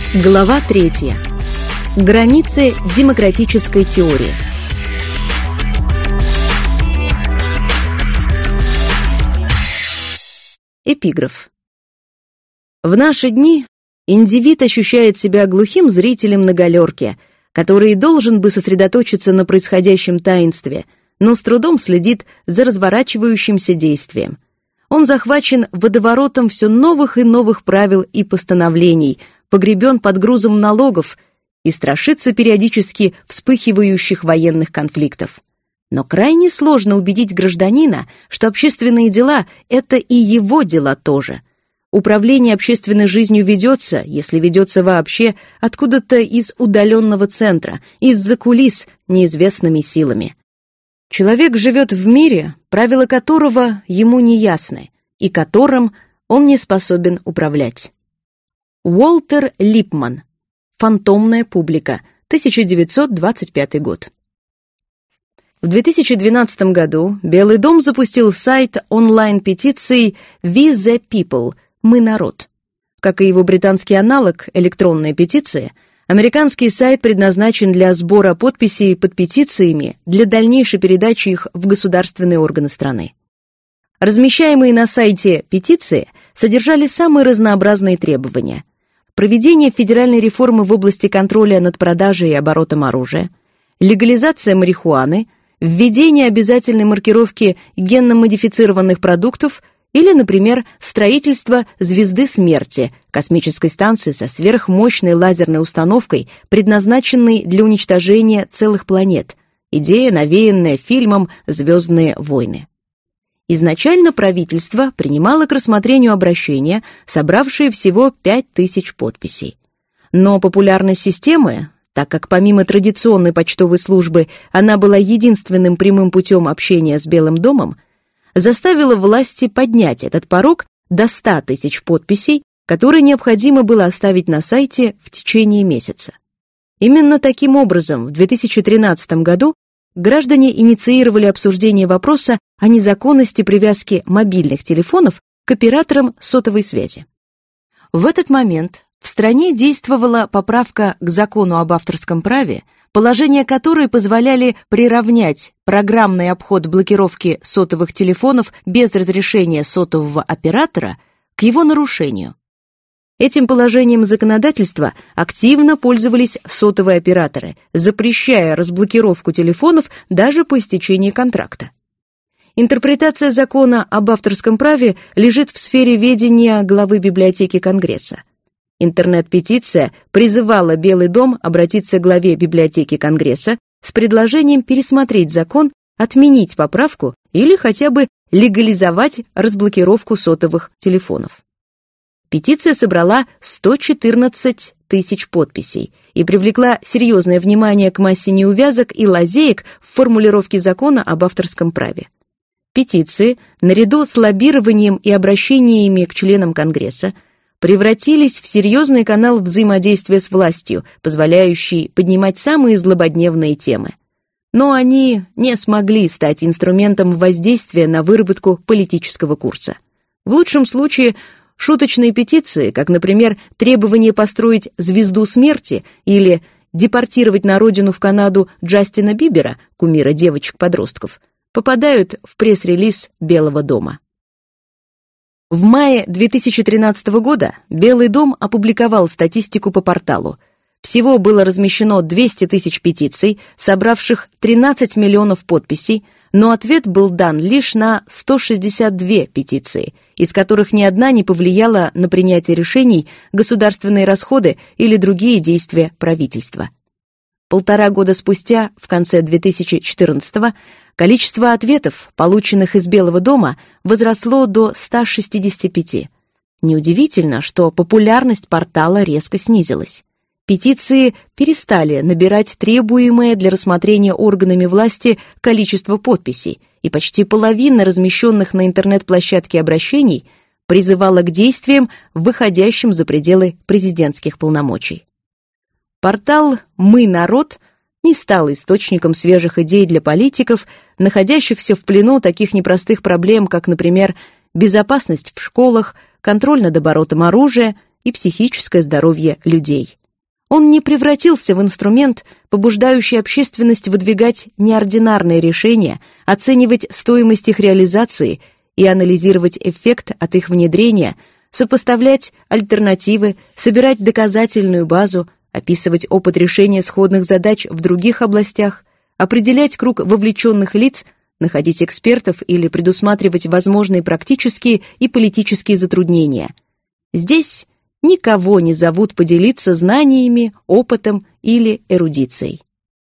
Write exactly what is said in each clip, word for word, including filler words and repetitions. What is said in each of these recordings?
Глава третья. Границы демократической теории. Эпиграф. В наши дни индивид ощущает себя глухим зрителем на галерке, который должен бы сосредоточиться на происходящем таинстве, но с трудом следит за разворачивающимся действием. Он захвачен водоворотом все новых и новых правил и постановлений, погребен под грузом налогов и страшится периодически вспыхивающих военных конфликтов. Но крайне сложно убедить гражданина, что общественные дела — это и его дела тоже. Управление общественной жизнью ведется, если ведется вообще, откуда-то из удаленного центра, из-за кулис неизвестными силами. Человек живет в мире, правила которого ему не ясны, и которым он не способен управлять. Уолтер Липман. Фантомная публика. тысяча девятьсот двадцать пятый год. В две тысячи двенадцатом году Белый дом запустил сайт онлайн-петиции «We the People» — «Мы народ». Как и его британский аналог «Электронная петиция», американский сайт предназначен для сбора подписей под петициями для дальнейшей передачи их в государственные органы страны. Размещаемые на сайте петиции содержали самые разнообразные требования: проведение федеральной реформы в области контроля над продажей и оборотом оружия, легализация марихуаны, введение обязательной маркировки генно-модифицированных продуктов или, например, строительство «Звезды смерти» — космической станции со сверхмощной лазерной установкой, предназначенной для уничтожения целых планет, идея, навеянная фильмом «Звездные войны». Изначально правительство принимало к рассмотрению обращения, собравшие всего пять тысяч подписей. Но популярность системы, так как помимо традиционной почтовой службы она была единственным прямым путем общения с Белым домом, заставила власти поднять этот порог до ста тысяч подписей, которые необходимо было оставить на сайте в течение месяца. Именно таким образом в две тысячи тринадцатом году граждане инициировали обсуждение вопроса о незаконности привязки мобильных телефонов к операторам сотовой связи. В этот момент в стране действовала поправка к закону об авторском праве, положения которой позволяли приравнять программный обход блокировки сотовых телефонов без разрешения сотового оператора к его нарушению. Этим положением законодательства активно пользовались сотовые операторы, запрещая разблокировку телефонов даже по истечении контракта. Интерпретация закона об авторском праве лежит в сфере ведения главы библиотеки Конгресса. Интернет-петиция призывала Белый дом обратиться к главе библиотеки Конгресса с предложением пересмотреть закон, отменить поправку или хотя бы легализовать разблокировку сотовых телефонов. Петиция собрала сто четырнадцать тысяч подписей и привлекла серьезное внимание к массе неувязок и лазеек в формулировке закона об авторском праве. Петиции, наряду с лоббированием и обращениями к членам Конгресса, превратились в серьезный канал взаимодействия с властью, позволяющий поднимать самые злободневные темы. Но они не смогли стать инструментом воздействия на выработку политического курса. В лучшем случае шуточные петиции, как, например, требование построить «Звезду смерти» или депортировать на родину в Канаду Джастина Бибера, кумира девочек-подростков, попадают в пресс-релиз Белого дома. В мае две тысячи тринадцатого года Белый дом опубликовал статистику по порталу. Всего было размещено двести тысяч петиций, собравших тринадцать миллионов подписей, но ответ был дан лишь на сто шестьдесят две петиции, из которых ни одна не повлияла на принятие решений, государственные расходы или другие действия правительства. Полтора года спустя, в конце две тысячи четырнадцатого, количество ответов, полученных из Белого дома, возросло до ста шестидесяти пяти. Неудивительно, что популярность портала резко снизилась. Петиции перестали набирать требуемое для рассмотрения органами власти количество подписей, и почти половина размещенных на интернет-площадке обращений призывала к действиям, выходящим за пределы президентских полномочий. Портал «Мы народ» не стал источником свежих идей для политиков, находящихся в плену таких непростых проблем, как, например, безопасность в школах, контроль над оборотом оружия и психическое здоровье людей. Он не превратился в инструмент, побуждающий общественность выдвигать неординарные решения, оценивать стоимость их реализации и анализировать эффект от их внедрения, сопоставлять альтернативы, собирать доказательную базу, описывать опыт решения сходных задач в других областях, определять круг вовлеченных лиц, находить экспертов или предусматривать возможные практические и политические затруднения. Здесь никого не зовут поделиться знаниями, опытом или эрудицией.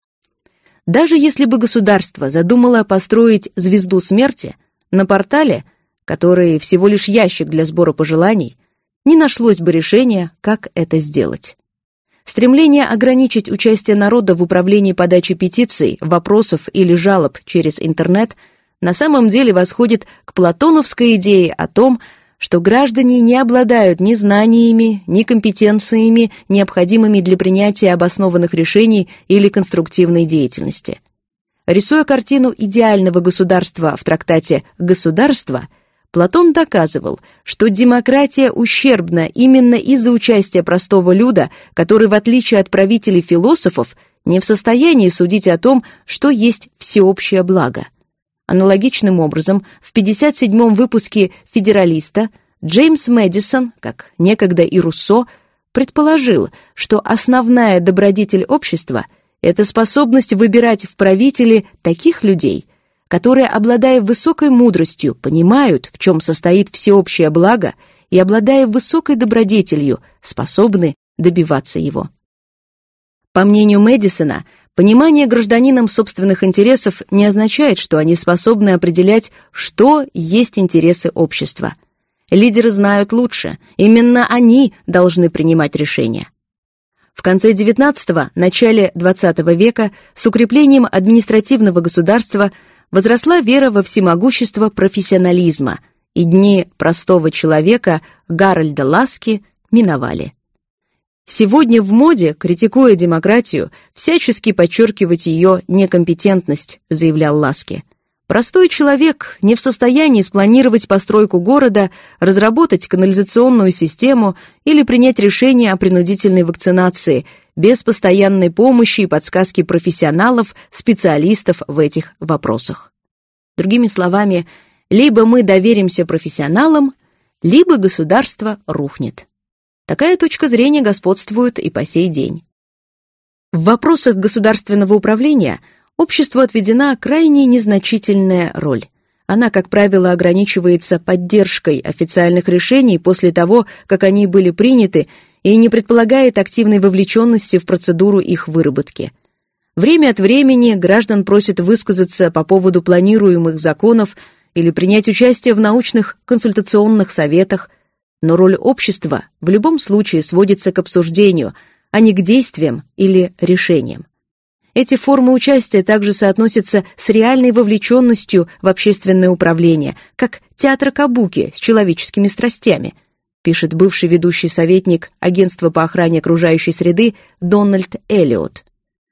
Даже если бы государство задумало построить звезду смерти, на портале, который всего лишь ящик для сбора пожеланий, не нашлось бы решения, как это сделать. Стремление ограничить участие народа в управлении подачей петиций, вопросов или жалоб через интернет на самом деле восходит к платоновской идее о том, что граждане не обладают ни знаниями, ни компетенциями, необходимыми для принятия обоснованных решений или конструктивной деятельности. Рисуя картину идеального государства в трактате «Государство», Платон доказывал, что демократия ущербна именно из-за участия простого люда, который, в отличие от правителей-философов, не в состоянии судить о том, что есть всеобщее благо. Аналогичным образом, в пятьдесят седьмом выпуске «Федералиста» Джеймс Мэдисон, как некогда и Руссо, предположил, что основная добродетель общества — это способность выбирать в правители таких людей, которые, обладая высокой мудростью, понимают, в чем состоит всеобщее благо, и, обладая высокой добродетелью, способны добиваться его. По мнению Мэдисона, понимание гражданином собственных интересов не означает, что они способны определять, что есть интересы общества. Лидеры знают лучше, именно они должны принимать решения. В конце девятнадцатого, начале двадцатого века с укреплением административного государства возросла вера во всемогущество профессионализма, и дни простого человека Гарольда Ласки миновали. Сегодня в моде, критикуя демократию, всячески подчеркивать ее некомпетентность, заявлял Ласки. Простой человек не в состоянии спланировать постройку города, разработать канализационную систему или принять решение о принудительной вакцинации без постоянной помощи и подсказки профессионалов, специалистов в этих вопросах. Другими словами, либо мы доверимся профессионалам, либо государство рухнет. Такая точка зрения господствует и по сей день. В вопросах государственного управления обществу отведена крайне незначительная роль. Она, как правило, ограничивается поддержкой официальных решений после того, как они были приняты, и не предполагает активной вовлеченности в процедуру их выработки. Время от времени граждан просят высказаться по поводу планируемых законов или принять участие в научных консультационных советах, но роль общества в любом случае сводится к обсуждению, а не к действиям или решениям. Эти формы участия также соотносятся с реальной вовлеченностью в общественное управление, как театр кабуки с человеческими страстями, пишет бывший ведущий советник Агентства по охране окружающей среды Дональд Эллиот.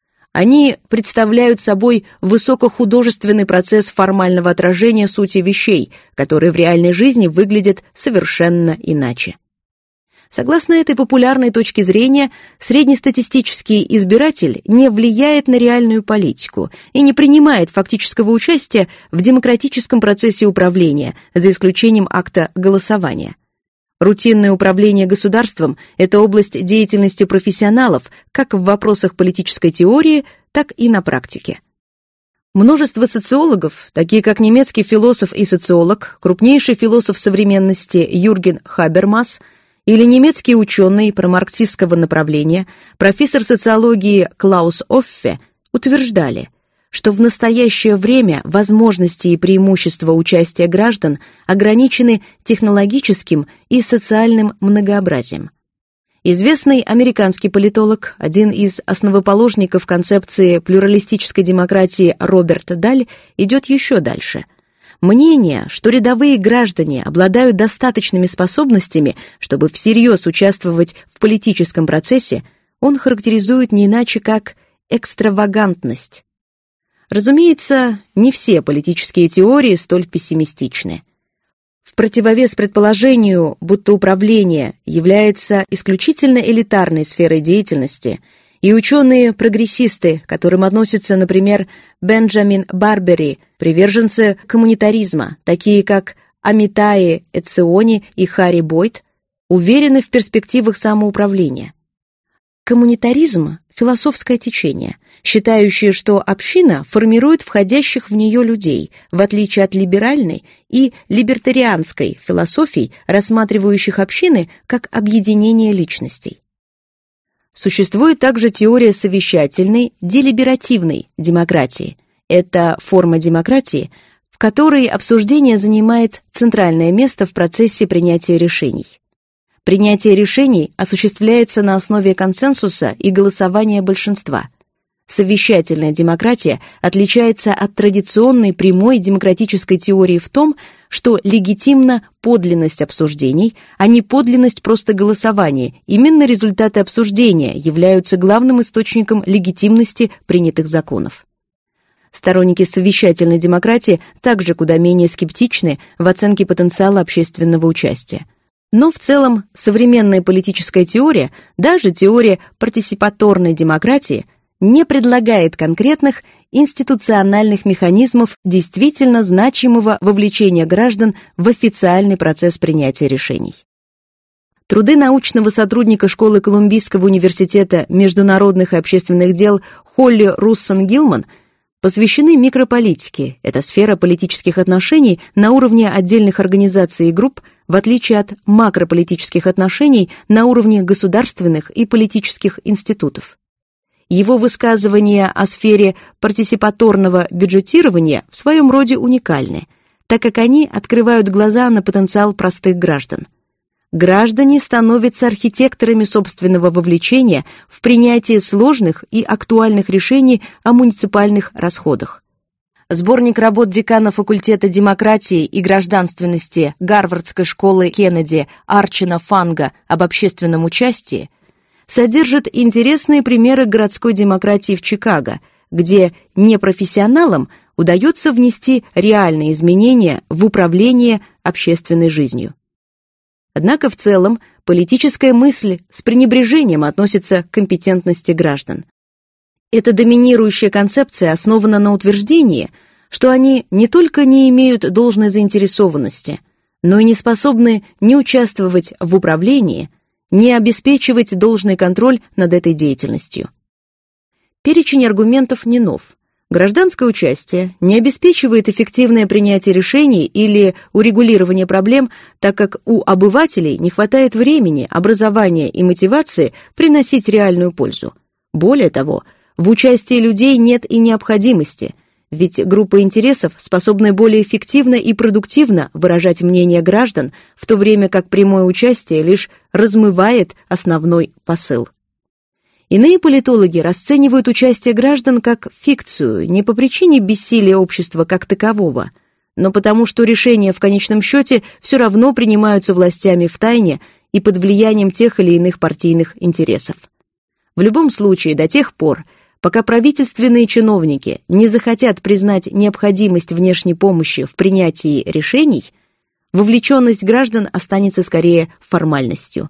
Они представляют собой высокохудожественный процесс формального отражения сути вещей, которые в реальной жизни выглядят совершенно иначе. Согласно этой популярной точке зрения, среднестатистический избиратель не влияет на реальную политику и не принимает фактического участия в демократическом процессе управления, за исключением акта голосования. Рутинное управление государством – это область деятельности профессионалов как в вопросах политической теории, так и на практике. Множество социологов, такие как немецкий философ и социолог, крупнейший философ современности Юрген Хабермас или немецкий ученый промарксистского направления, профессор социологии Клаус Оффе, утверждали, что в настоящее время возможности и преимущества участия граждан ограничены технологическим и социальным многообразием. Известный американский политолог, один из основоположников концепции плюралистической демократии Роберт Даль, идет еще дальше. Мнение, что рядовые граждане обладают достаточными способностями, чтобы всерьез участвовать в политическом процессе, он характеризует не иначе как экстравагантность. Разумеется, не все политические теории столь пессимистичны. В противовес предположению, будто управление является исключительно элитарной сферой деятельности, и ученые-прогрессисты, к которым относятся, например, Бенджамин Барбери, приверженцы коммунитаризма, такие как Амитаи Эцциони и Харри Бойд, уверены в перспективах самоуправления. Коммунитаризм – философское течение, считающее, что община формирует входящих в нее людей, в отличие от либеральной и либертарианской философий, рассматривающих общины как объединение личностей. Существует также теория совещательной, делиберативной демократии. Это форма демократии, в которой обсуждение занимает центральное место в процессе принятия решений. Принятие решений осуществляется на основе консенсуса и голосования большинства. Совещательная демократия отличается от традиционной прямой демократической теории в том, что легитимна подлинность обсуждений, а не подлинность просто голосования. Именно результаты обсуждения являются главным источником легитимности принятых законов. Сторонники совещательной демократии также куда менее скептичны в оценке потенциала общественного участия. Но в целом современная политическая теория, даже теория партисипаторной демократии, не предлагает конкретных институциональных механизмов действительно значимого вовлечения граждан в официальный процесс принятия решений. Труды научного сотрудника Школы Колумбийского университета международных и общественных дел Холли Руссон-Гилман посвящены микрополитике. Это сфера политических отношений на уровне отдельных организаций и групп, в отличие от макрополитических отношений на уровне государственных и политических институтов. Его высказывания о сфере партисипаторного бюджетирования в своем роде уникальны, так как они открывают глаза на потенциал простых граждан. Граждане становятся архитекторами собственного вовлечения в принятие сложных и актуальных решений о муниципальных расходах. Сборник работ декана факультета демократии и гражданственности Гарвардской школы Кеннеди Арчина Фанга об общественном участии содержит интересные примеры городской демократии в Чикаго, где непрофессионалам удается внести реальные изменения в управление общественной жизнью. Однако в целом политическая мысль с пренебрежением относится к компетентности граждан. Эта доминирующая концепция основана на утверждении, что они не только не имеют должной заинтересованности, но и не способны не участвовать в управлении, не обеспечивать должный контроль над этой деятельностью. Перечень аргументов не нов. Гражданское участие не обеспечивает эффективное принятие решений или урегулирование проблем, так как у обывателей не хватает времени, образования и мотивации приносить реальную пользу. Более того, в участии людей нет и необходимости, ведь группа интересов способны более эффективно и продуктивно выражать мнение граждан, в то время как прямое участие лишь размывает основной посыл. Иные политологи расценивают участие граждан как фикцию не по причине бессилия общества как такового, но потому что решения в конечном счете все равно принимаются властями втайне и под влиянием тех или иных партийных интересов. В любом случае, до тех пор, пока правительственные чиновники не захотят признать необходимость внешней помощи в принятии решений, вовлеченность граждан останется скорее формальностью.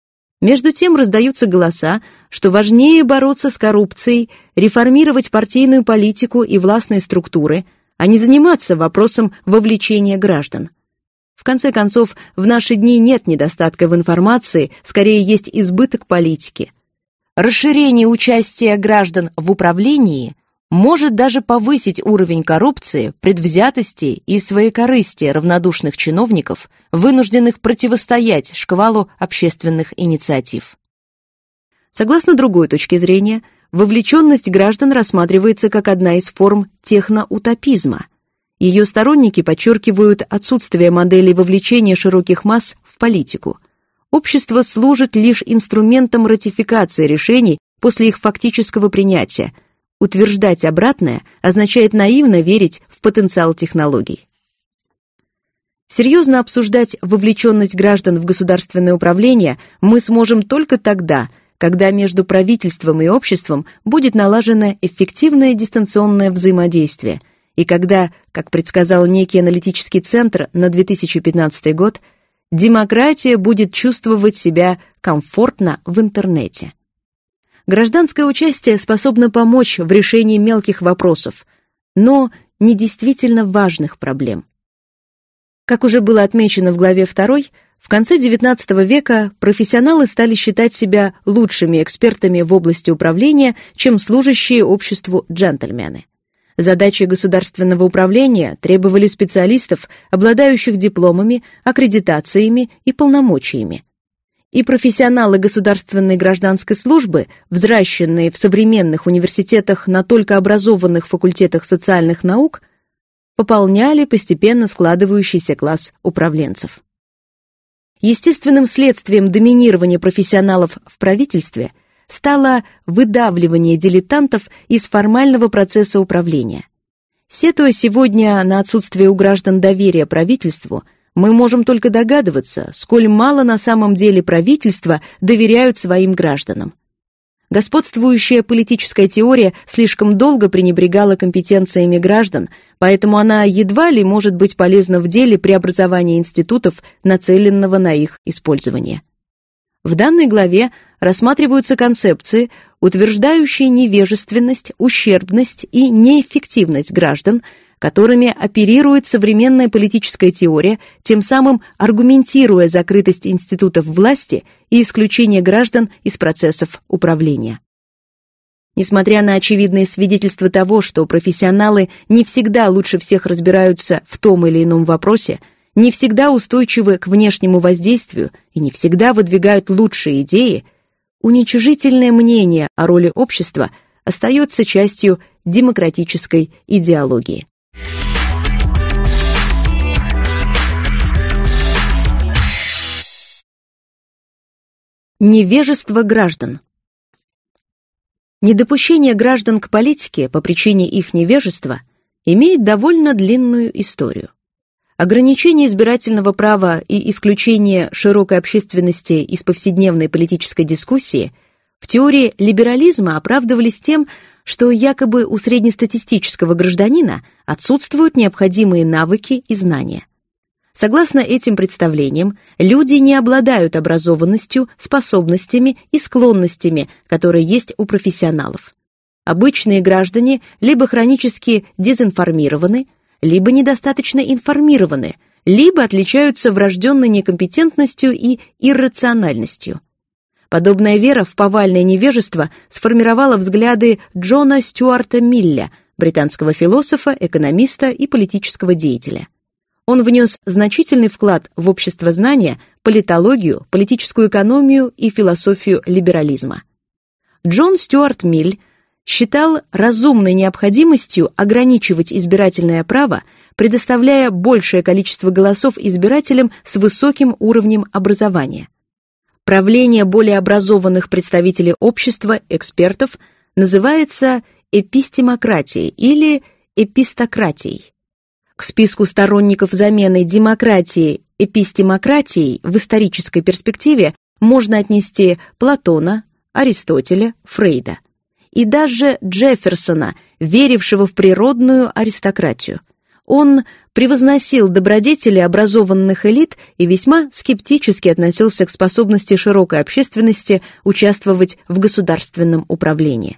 Между тем раздаются голоса, что важнее бороться с коррупцией, реформировать партийную политику и властные структуры, а не заниматься вопросом вовлечения граждан. В конце концов, в наши дни нет недостатка в информации, скорее есть избыток политики. Расширение участия граждан в управлении может даже повысить уровень коррупции, предвзятости и своекорыстия равнодушных чиновников, вынужденных противостоять шквалу общественных инициатив. Согласно другой точке зрения, вовлеченность граждан рассматривается как одна из форм техноутопизма. Ее сторонники подчеркивают отсутствие моделей вовлечения широких масс в политику. Общество служит лишь инструментом ратификации решений после их фактического принятия. Утверждать обратное означает наивно верить в потенциал технологий. Серьезно обсуждать вовлеченность граждан в государственное управление мы сможем только тогда, когда между правительством и обществом будет налажено эффективное дистанционное взаимодействие, И когда, как предсказал некий аналитический центр на две тысячи пятнадцатый год, демократия будет чувствовать себя комфортно в интернете. Гражданское участие способно помочь в решении мелких вопросов, но не действительно важных проблем. Как уже было отмечено в главе второй, в конце девятнадцатого века профессионалы стали считать себя лучшими экспертами в области управления, чем служащие обществу джентльмены. Задачи государственного управления требовали специалистов, обладающих дипломами, аккредитациями и полномочиями. И профессионалы государственной гражданской службы, взращенные в современных университетах на только образованных факультетах социальных наук, пополняли постепенно складывающийся класс управленцев. Естественным следствием доминирования профессионалов в правительстве стало выдавливание дилетантов из формального процесса управления. Сетуя сегодня на отсутствие у граждан доверия правительству, мы можем только догадываться, сколь мало на самом деле правительства доверяют своим гражданам. Господствующая политическая теория слишком долго пренебрегала компетенциями граждан, поэтому она едва ли может быть полезна в деле преобразования институтов, нацеленного на их использование. В данной главе рассматриваются концепции, утверждающие невежественность, ущербность и неэффективность граждан, которыми оперирует современная политическая теория, тем самым аргументируя закрытость институтов власти и исключение граждан из процессов управления. Несмотря на очевидные свидетельства того, что профессионалы не всегда лучше всех разбираются в том или ином вопросе, не всегда устойчивы к внешнему воздействию и не всегда выдвигают лучшие идеи, уничижительное мнение о роли общества остается частью демократической идеологии. Невежество граждан. Недопущение граждан к политике по причине их невежества имеет довольно длинную историю. Ограничение избирательного права и исключение широкой общественности из повседневной политической дискуссии в теории либерализма оправдывались тем, что якобы у среднестатистического гражданина отсутствуют необходимые навыки и знания. Согласно этим представлениям, люди не обладают образованностью, способностями и склонностями, которые есть у профессионалов. Обычные граждане либо хронически дезинформированы, либо недостаточно информированы, либо отличаются врожденной некомпетентностью и иррациональностью. Подобная вера в повальное невежество сформировала взгляды Джона Стюарта Милля, британского философа, экономиста и политического деятеля. Он внес значительный вклад в обществознание, политологию, политическую экономию и философию либерализма. Джон Стюарт Миль считал разумной необходимостью ограничивать избирательное право, предоставляя большее количество голосов избирателям с высоким уровнем образования. Правление более образованных представителей общества, экспертов, называется эпистемократией или эпистократией. К списку сторонников замены демократии эпистемократией в исторической перспективе можно отнести Платона, Аристотеля, Фрейда и даже Джефферсона, верившего в природную аристократию. Он превозносил добродетели образованных элит и весьма скептически относился к способности широкой общественности участвовать в государственном управлении.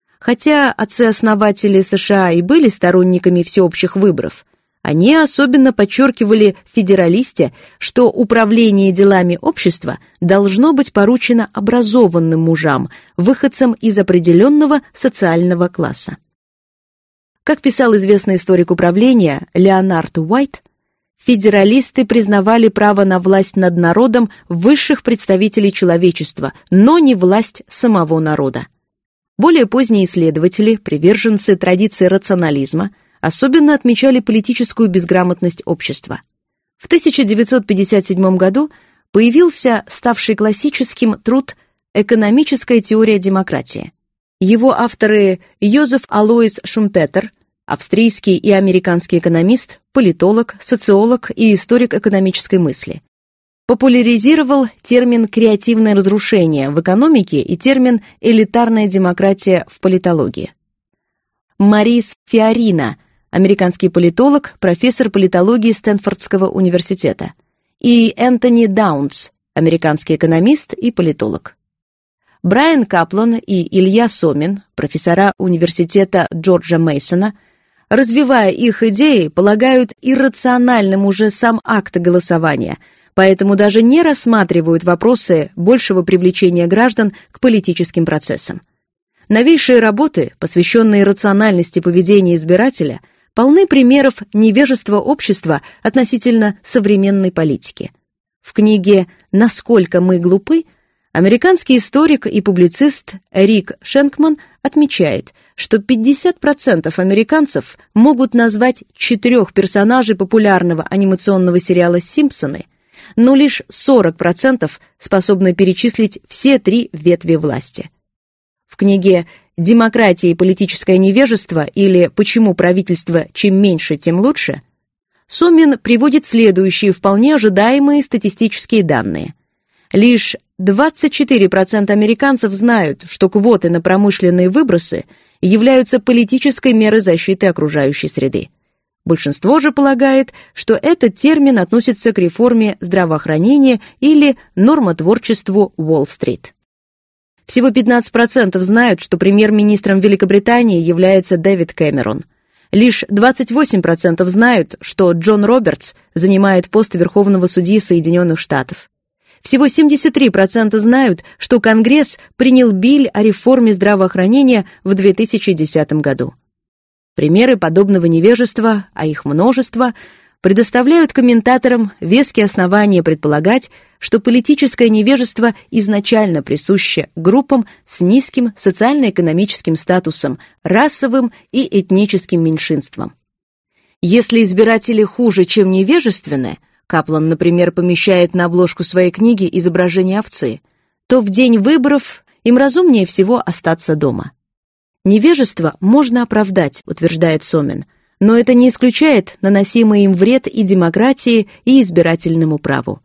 Хотя отцы-основатели США и были сторонниками всеобщих выборов, они особенно подчеркивали в «Федералисте», что управление делами общества должно быть поручено образованным мужам, выходцам из определенного социального класса. Как писал известный историк управления Леонард Уайт, федералисты признавали право на власть над народом высших представителей человечества, но не власть самого народа. Более поздние исследователи, приверженцы традиции рационализма, особенно отмечали политическую безграмотность общества. В тысяча девятьсот пятьдесят седьмом году появился ставший классическим труд «Экономическая теория демократии». Его авторы Йозеф Алоис Шумпетер, австрийский и американский экономист, политолог, социолог и историк экономической мысли, популяризировал термин «креативное разрушение» в экономике и термин «элитарная демократия» в политологии. Морис Фиорина, американский политолог, профессор политологии Стэнфордского университета, и Энтони Даунс, американский экономист и политолог. Брайан Каплан и Илья Сомин, профессора университета Джорджа Мейсона, развивая их идеи, полагают иррациональным уже сам акт голосования, поэтому даже не рассматривают вопросы большего привлечения граждан к политическим процессам. Новейшие работы, посвященные рациональности поведения избирателя, полны примеров невежества общества относительно современной политики. В книге «Насколько мы глупы» американский историк и публицист Рик Шенкман отмечает, что пятьдесят процентов американцев могут назвать четырех персонажей популярного анимационного сериала «Симпсоны», но лишь сорок процентов способны перечислить все три ветви власти. В книге «Демократия и политическое невежество» или «Почему правительство чем меньше, тем лучше» Сомин приводит следующие вполне ожидаемые статистические данные. Лишь двадцать четыре процента американцев знают, что квоты на промышленные выбросы являются политической мерой защиты окружающей среды. Большинство же полагает, что этот термин относится к реформе здравоохранения или нормотворчеству Уолл-стрит. Всего пятнадцать процентов знают, что премьер-министром Великобритании является Дэвид Кэмерон. Лишь двадцать восемь процентов знают, что Джон Робертс занимает пост Верховного судьи Соединенных Штатов. Всего семьдесят три процента знают, что Конгресс принял билл о реформе здравоохранения в две тысячи десятом году. Примеры подобного невежества, а их множество, предоставляют комментаторам веские основания предполагать, что политическое невежество изначально присуще группам с низким социально-экономическим статусом, расовым и этническим меньшинствам. Если избиратели хуже, чем невежественные, Каплан, например, помещает на обложку своей книги изображение овцы, то в день выборов им разумнее всего остаться дома. Невежество можно оправдать, утверждает Сомин, но это не исключает наносимый им вред и демократии, и избирательному праву.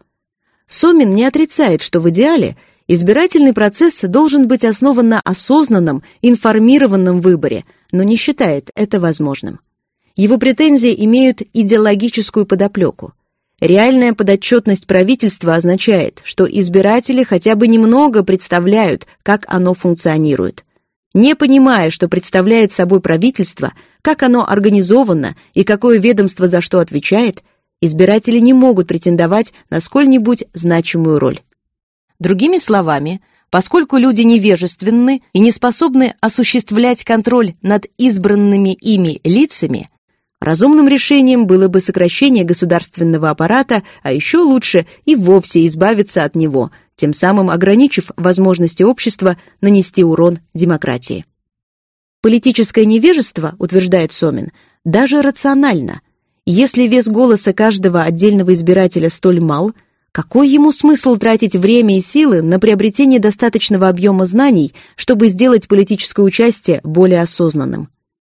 Сомин не отрицает, что в идеале избирательный процесс должен быть основан на осознанном, информированном выборе, но не считает это возможным. Его претензии имеют идеологическую подоплеку. Реальная подотчетность правительства означает, что избиратели хотя бы немного представляют, как оно функционирует. Не понимая, что представляет собой правительство, как оно организовано и какое ведомство за что отвечает, избиратели не могут претендовать на сколь-нибудь значимую роль. Другими словами, поскольку люди невежественны и не способны осуществлять контроль над избранными ими лицами, разумным решением было бы сокращение государственного аппарата, а еще лучше и вовсе избавиться от него, тем самым ограничив возможности общества нанести урон демократии. Политическое невежество, утверждает Сомин, даже рационально. Если вес голоса каждого отдельного избирателя столь мал, какой ему смысл тратить время и силы на приобретение достаточного объема знаний, чтобы сделать политическое участие более осознанным?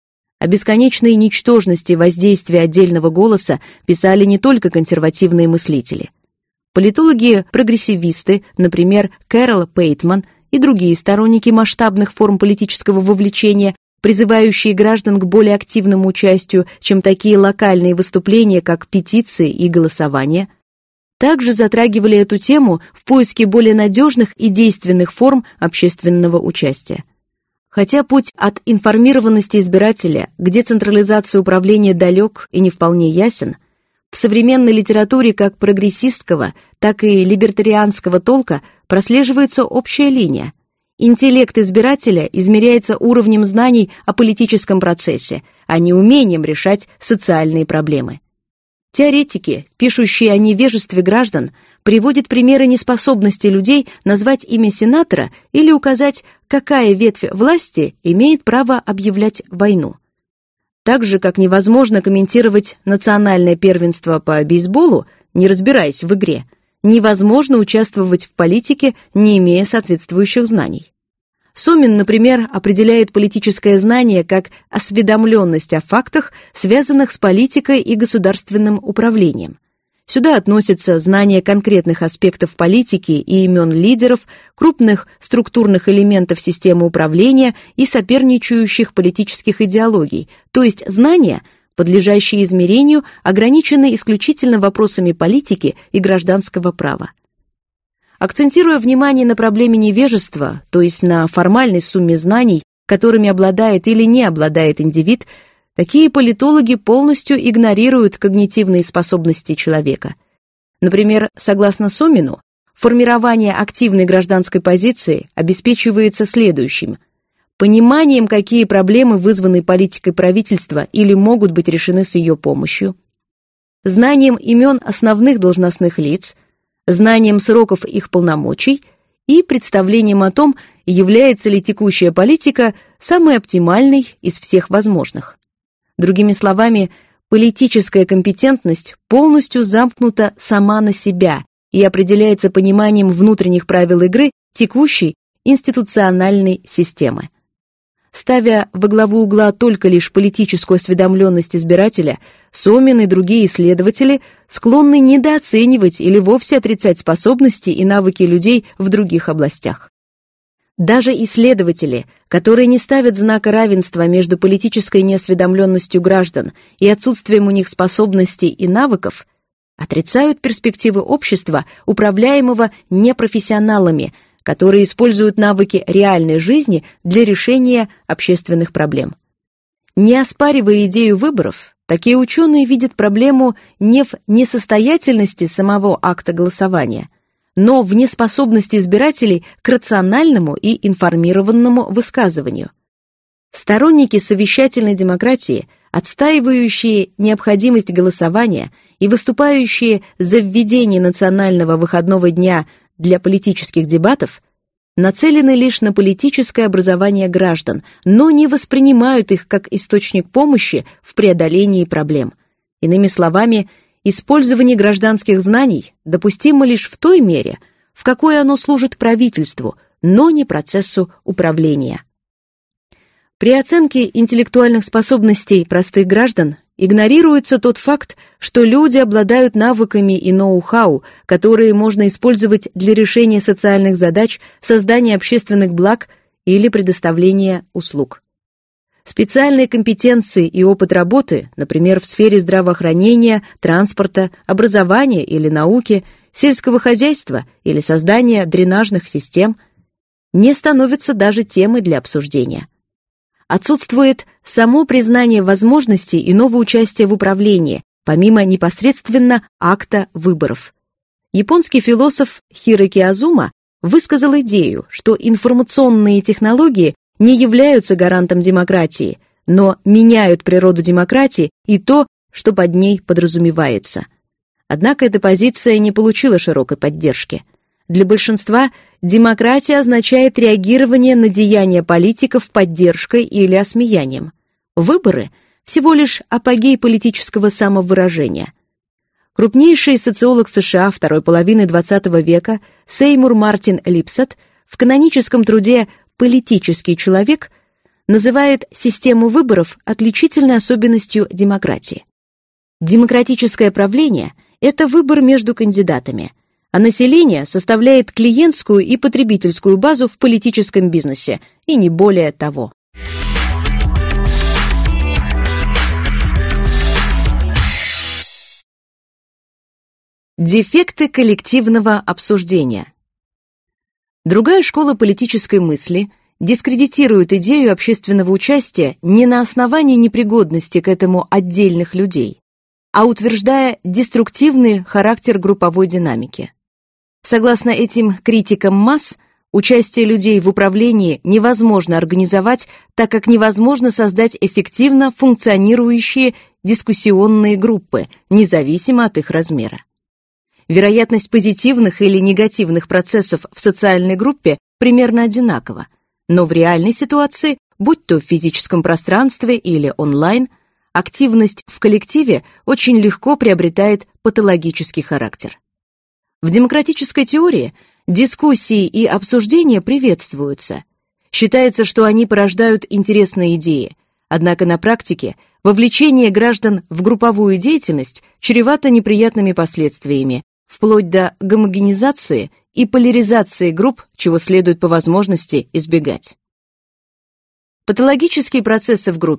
О бесконечной ничтожности воздействия отдельного голоса писали не только консервативные мыслители. Политологи-прогрессивисты, например, Кэрол Пейтман и другие сторонники масштабных форм политического вовлечения, призывающие граждан к более активному участию, чем такие локальные выступления, как петиции и голосование, также затрагивали эту тему в поиске более надежных и действенных форм общественного участия. Хотя путь от информированности избирателя к децентрализации управления далек и не вполне ясен, в современной литературе как прогрессистского, так и либертарианского толка прослеживается общая линия. Интеллект избирателя измеряется уровнем знаний о политическом процессе, а не умением решать социальные проблемы. Теоретики, пишущие о невежестве граждан, приводят примеры неспособности людей назвать имя сенатора или указать, какая ветвь власти имеет право объявлять войну. Так же, как невозможно комментировать национальное первенство по бейсболу, не разбираясь в игре, невозможно участвовать в политике, не имея соответствующих знаний. Сомин, например, определяет политическое знание как осведомленность о фактах, связанных с политикой и государственным управлением. Сюда относятся знания конкретных аспектов политики и имен лидеров, крупных структурных элементов системы управления и соперничающих политических идеологий, то есть знания, подлежащие измерению, ограничены исключительно вопросами политики и гражданского права. Акцентируя внимание на проблеме невежества, то есть на формальной сумме знаний, которыми обладает или не обладает индивид, такие политологи полностью игнорируют когнитивные способности человека. Например, согласно Сомину, формирование активной гражданской позиции обеспечивается следующим: пониманием, какие проблемы вызваны политикой правительства или могут быть решены с ее помощью, знанием имен основных должностных лиц, знанием сроков их полномочий и представлением о том, является ли текущая политика самой оптимальной из всех возможных. Другими словами, политическая компетентность полностью замкнута сама на себя и определяется пониманием внутренних правил игры текущей институциональной системы. Ставя во главу угла только лишь политическую осведомленность избирателя, Сомин и другие исследователи склонны недооценивать или вовсе отрицать способности и навыки людей в других областях. Даже исследователи, которые не ставят знака равенства между политической неосведомленностью граждан и отсутствием у них способностей и навыков, отрицают перспективы общества, управляемого непрофессионалами, которые используют навыки реальной жизни для решения общественных проблем. Не оспаривая идею выборов, такие ученые видят проблему не в несостоятельности самого акта голосования, но в неспособности избирателей к рациональному и информированному высказыванию. Сторонники совещательной демократии, отстаивающие необходимость голосования и выступающие за введение национального выходного дня для политических дебатов, нацелены лишь на политическое образование граждан, но не воспринимают их как источник помощи в преодолении проблем. Иными словами, использование гражданских знаний допустимо лишь в той мере, в какой оно служит правительству, но не процессу управления. При оценке интеллектуальных способностей простых граждан игнорируется тот факт, что люди обладают навыками и ноу-хау, которые можно использовать для решения социальных задач, создания общественных благ или предоставления услуг. Специальные компетенции и опыт работы, например, в сфере здравоохранения, транспорта, образования или науки, сельского хозяйства или создания дренажных систем, не становятся даже темой для обсуждения. Отсутствует само признание возможностей иного участия в управлении, помимо непосредственно акта выборов. Японский философ Хироки Азума высказал идею, что информационные технологии не являются гарантом демократии, но меняют природу демократии и то, что под ней подразумевается. Однако эта позиция не получила широкой поддержки. Для большинства демократия означает реагирование на деяния политиков поддержкой или осмеянием. Выборы – всего лишь апогей политического самовыражения. Крупнейший социолог США второй половины двадцатого века Сеймур Мартин Липсетт в каноническом труде «Политический человек» называет систему выборов отличительной особенностью демократии. Демократическое правление – это выбор между кандидатами, а население составляет клиентскую и потребительскую базу в политическом бизнесе, и не более того. Дефекты коллективного обсуждения. Другая школа политической мысли дискредитирует идею общественного участия не на основании непригодности к этому отдельных людей, а утверждая деструктивный характер групповой динамики. Согласно этим критикам масс, участие людей в управлении невозможно организовать, так как невозможно создать эффективно функционирующие дискуссионные группы, независимо от их размера. Вероятность позитивных или негативных процессов в социальной группе примерно одинакова, но в реальной ситуации, будь то в физическом пространстве или онлайн, активность в коллективе очень легко приобретает патологический характер. В демократической теории дискуссии и обсуждения приветствуются. Считается, что они порождают интересные идеи, однако на практике вовлечение граждан в групповую деятельность чревато неприятными последствиями, вплоть до гомогенизации и поляризации групп, чего следует по возможности избегать. Патологические процессы в группе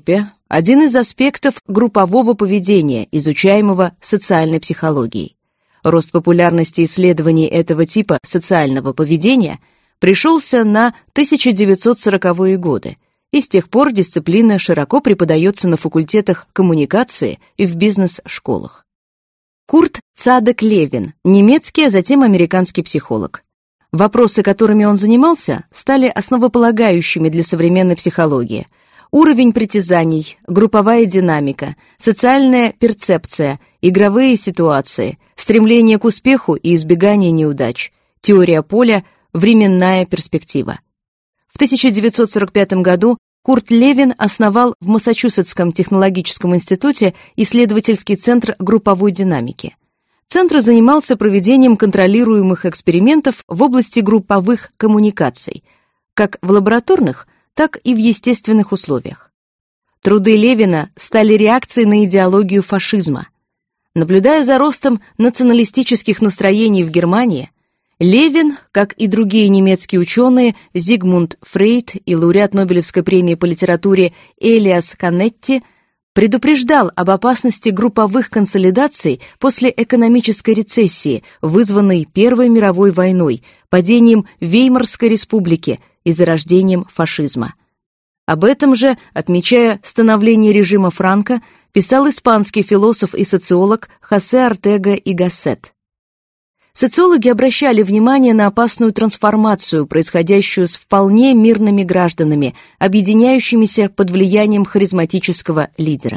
– один из аспектов группового поведения, изучаемого социальной психологией. Рост популярности исследований этого типа социального поведения пришелся на тысяча девятьсот сороковые годы, и с тех пор дисциплина широко преподается на факультетах коммуникации и в бизнес-школах. Курт Цадек-Левин – немецкий, а затем американский психолог. Вопросы, которыми он занимался, стали основополагающими для современной психологии. Уровень притязаний, групповая динамика, социальная перцепция, игровые ситуации, стремление к успеху и избегание неудач, теория поля, временная перспектива. В тысяча девятьсот сорок пятом году Курт Левин основал в Массачусетском технологическом институте исследовательский центр групповой динамики. Центр занимался проведением контролируемых экспериментов в области групповых коммуникаций, как в лабораторных, так и в естественных условиях. Труды Левина стали реакцией на идеологию фашизма. Наблюдая за ростом националистических настроений в Германии, Левин, как и другие немецкие ученые Зигмунд Фрейд и лауреат Нобелевской премии по литературе Элиас Канетти, предупреждал об опасности групповых консолидаций после экономической рецессии, вызванной Первой мировой войной, падением Веймарской республики и зарождением фашизма. Об этом же, отмечая становление режима Франко, писал испанский философ и социолог Хосе Ортега и Гассет. Социологи обращали внимание на опасную трансформацию, происходящую с вполне мирными гражданами, объединяющимися под влиянием харизматического лидера.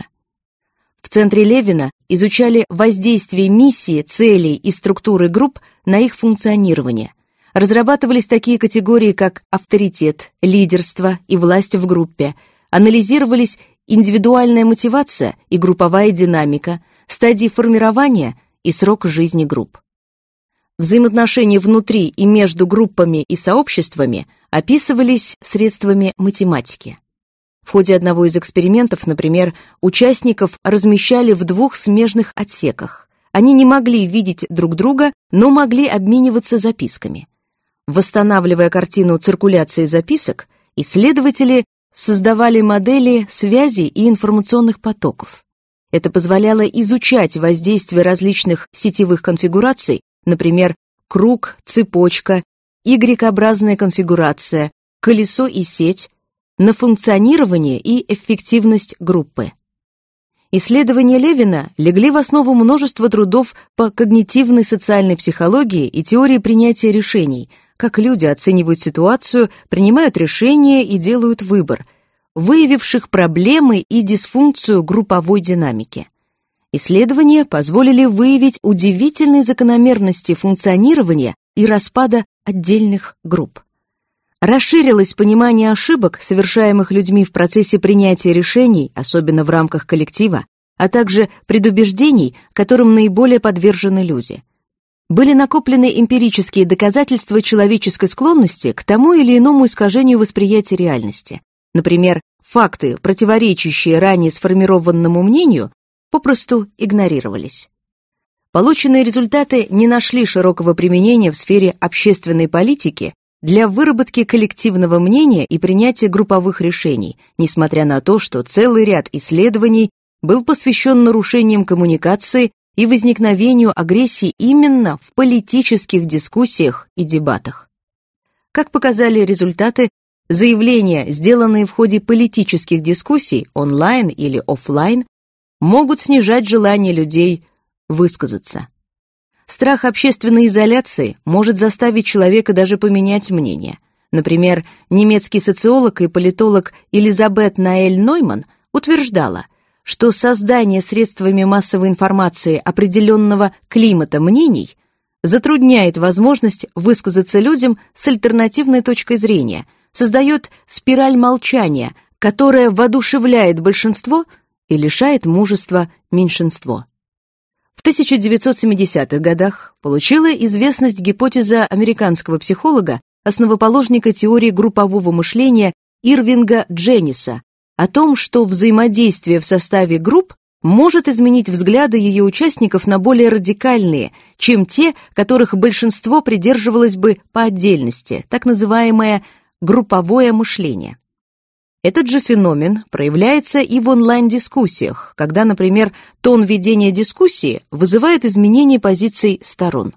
В центре Левина изучали воздействие миссии, целей и структуры групп на их функционирование. Разрабатывались такие категории, как авторитет, лидерство и власть в группе, анализировались индивидуальная мотивация и групповая динамика, стадии формирования и срок жизни групп. Взаимоотношения внутри и между группами и сообществами описывались средствами математики. В ходе одного из экспериментов, например, участников размещали в двух смежных отсеках. Они не могли видеть друг друга, но могли обмениваться записками. Восстанавливая картину циркуляции записок, исследователи создавали модели связей и информационных потоков. Это позволяло изучать воздействие различных сетевых конфигураций, например, круг, цепочка, Y-образная конфигурация, колесо и сеть, на функционирование и эффективность группы. Исследования Левина легли в основу множества трудов по когнитивной социальной психологии и теории принятия решений, как люди оценивают ситуацию, принимают решения и делают выбор, выявивших проблемы и дисфункцию групповой динамики. Исследования позволили выявить удивительные закономерности функционирования и распада отдельных групп. Расширилось понимание ошибок, совершаемых людьми в процессе принятия решений, особенно в рамках коллектива, а также предубеждений, которым наиболее подвержены люди. Были накоплены эмпирические доказательства человеческой склонности к тому или иному искажению восприятия реальности. Например, факты, противоречащие ранее сформированному мнению, попросту игнорировались. Полученные результаты не нашли широкого применения в сфере общественной политики для выработки коллективного мнения и принятия групповых решений, несмотря на то, что целый ряд исследований был посвящен нарушениям коммуникации и возникновению агрессии именно в политических дискуссиях и дебатах. Как показали результаты, заявления, сделанные в ходе политических дискуссий, онлайн или офлайн, могут снижать желание людей высказаться. Страх общественной изоляции может заставить человека даже поменять мнение. Например, немецкий социолог и политолог Элизабет Наэль Нойман утверждала, что создание средствами массовой информации определенного климата мнений затрудняет возможность высказаться людям с альтернативной точкой зрения, создает спираль молчания, которая воодушевляет большинство и лишает мужества меньшинство. В тысяча девятьсот семидесятых годах получила известность гипотеза американского психолога, основоположника теории группового мышления Ирвинга Дженниса, о том, что взаимодействие в составе групп может изменить взгляды ее участников на более радикальные, чем те, которых большинство придерживалось бы по отдельности, так называемое групповое мышление. Этот же феномен проявляется и в онлайн-дискуссиях, когда, например, тон ведения дискуссии вызывает изменение позиций сторон.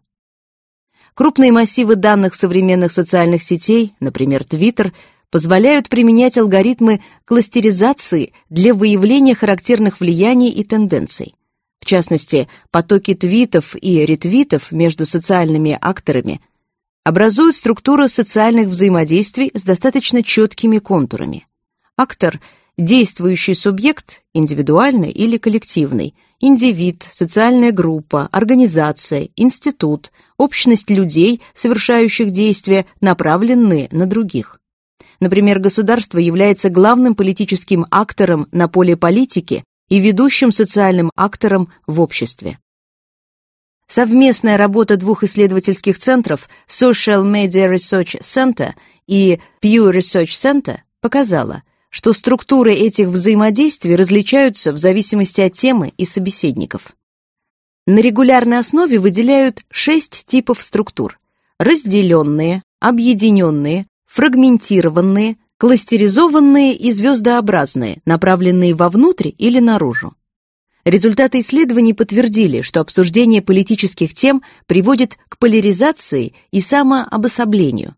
Крупные массивы данных современных социальных сетей, например, Twitter, позволяют применять алгоритмы кластеризации для выявления характерных влияний и тенденций. В частности, потоки твитов и ретвитов между социальными акторами образуют структуру социальных взаимодействий с достаточно четкими контурами. Актор – действующий субъект, индивидуальный или коллективный, индивид, социальная группа, организация, институт, общность людей, совершающих действия, направленные на других. Например, государство является главным политическим актором на поле политики и ведущим социальным актором в обществе. Совместная работа двух исследовательских центров Social Media Research Center и Pew Research Center показала, что структуры этих взаимодействий различаются в зависимости от темы и собеседников. На регулярной основе выделяют шесть типов структур: разделенные, объединенные, фрагментированные, кластеризованные и звездообразные, направленные вовнутрь или наружу. Результаты исследований подтвердили, что обсуждение политических тем приводит к поляризации и самообособлению.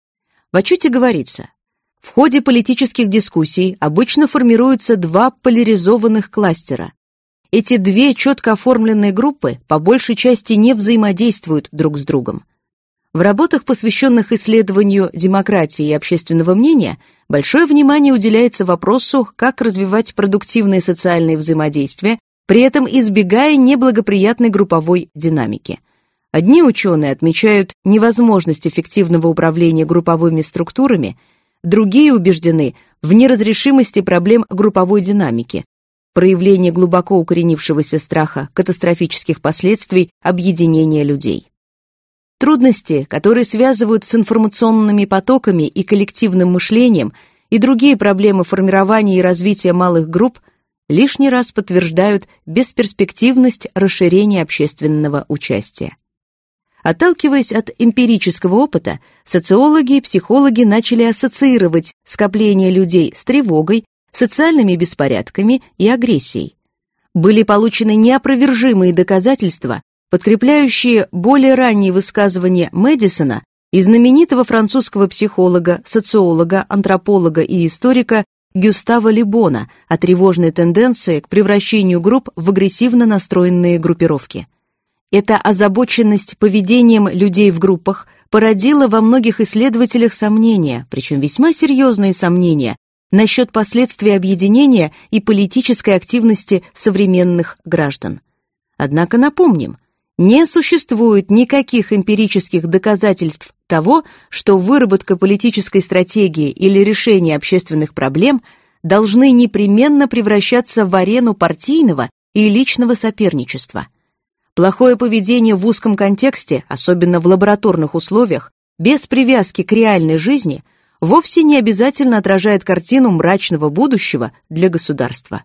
В отчете говорится, в ходе политических дискуссий обычно формируются два поляризованных кластера. Эти две четко оформленные группы по большей части не взаимодействуют друг с другом. В работах, посвященных исследованию демократии и общественного мнения, большое внимание уделяется вопросу, как развивать продуктивные социальные взаимодействия, при этом избегая неблагоприятной групповой динамики. Одни ученые отмечают невозможность эффективного управления групповыми структурами, другие убеждены в неразрешимости проблем групповой динамики, проявления глубоко укоренившегося страха катастрофических последствий объединения людей. Трудности, которые связывают с информационными потоками и коллективным мышлением, и другие проблемы формирования и развития малых групп лишний раз подтверждают бесперспективность расширения общественного участия. Отталкиваясь от эмпирического опыта, социологи и психологи начали ассоциировать скопление людей с тревогой, социальными беспорядками и агрессией. Были получены неопровержимые доказательства, подкрепляющие более ранние высказывания Мэдисона и знаменитого французского психолога, социолога, антрополога и историка Гюстава Ле Бона о тревожной тенденции к превращению групп в агрессивно настроенные группировки. Эта озабоченность поведением людей в группах породила во многих исследователях сомнения, причем весьма серьезные сомнения, насчет последствий объединения и политической активности современных граждан. Однако напомним, не существует никаких эмпирических доказательств того, что выработка политической стратегии или решение общественных проблем должны непременно превращаться в арену партийного и личного соперничества. Плохое поведение в узком контексте, особенно в лабораторных условиях, без привязки к реальной жизни, вовсе не обязательно отражает картину мрачного будущего для государства.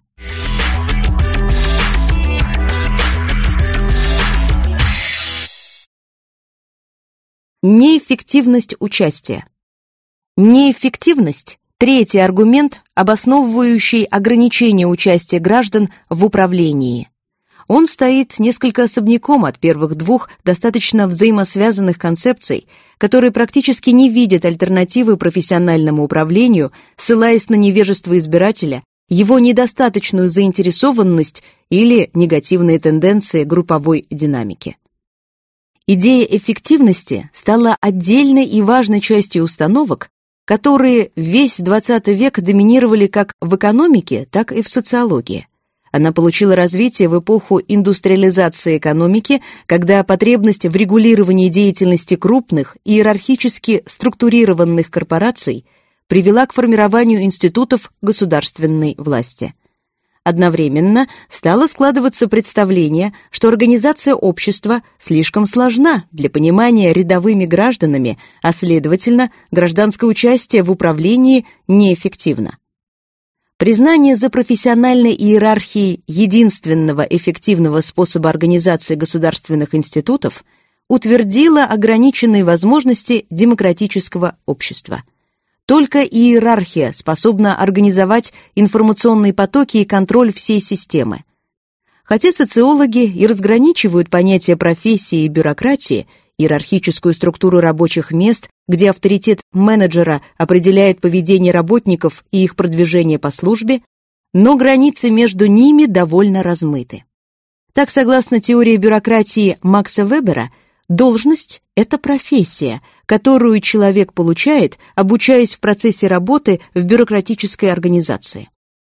Неэффективность участия. Неэффективность – третий аргумент, обосновывающий ограничение участия граждан в управлении. Он стоит несколько особняком от первых двух достаточно взаимосвязанных концепций, которые практически не видят альтернативы профессиональному управлению, ссылаясь на невежество избирателя, его недостаточную заинтересованность или негативные тенденции групповой динамики. Идея эффективности стала отдельной и важной частью установок, которые весь двадцатый век доминировали как в экономике, так и в социологии. Она получила развитие в эпоху индустриализации экономики, когда потребность в регулировании деятельности крупных иерархически структурированных корпораций привела к формированию институтов государственной власти. Одновременно стало складываться представление, что организация общества слишком сложна для понимания рядовыми гражданами, а следовательно, гражданское участие в управлении неэффективно. Признание за профессиональной иерархией единственного эффективного способа организации государственных институтов утвердило ограниченные возможности демократического общества. Только иерархия способна организовать информационные потоки и контроль всей системы. Хотя социологи и разграничивают понятия профессии и бюрократии, иерархическую структуру рабочих мест, где авторитет менеджера определяет поведение работников и их продвижение по службе, но границы между ними довольно размыты. Так, согласно теории бюрократии Макса Вебера, должность – это профессия, которую человек получает, обучаясь в процессе работы в бюрократической организации.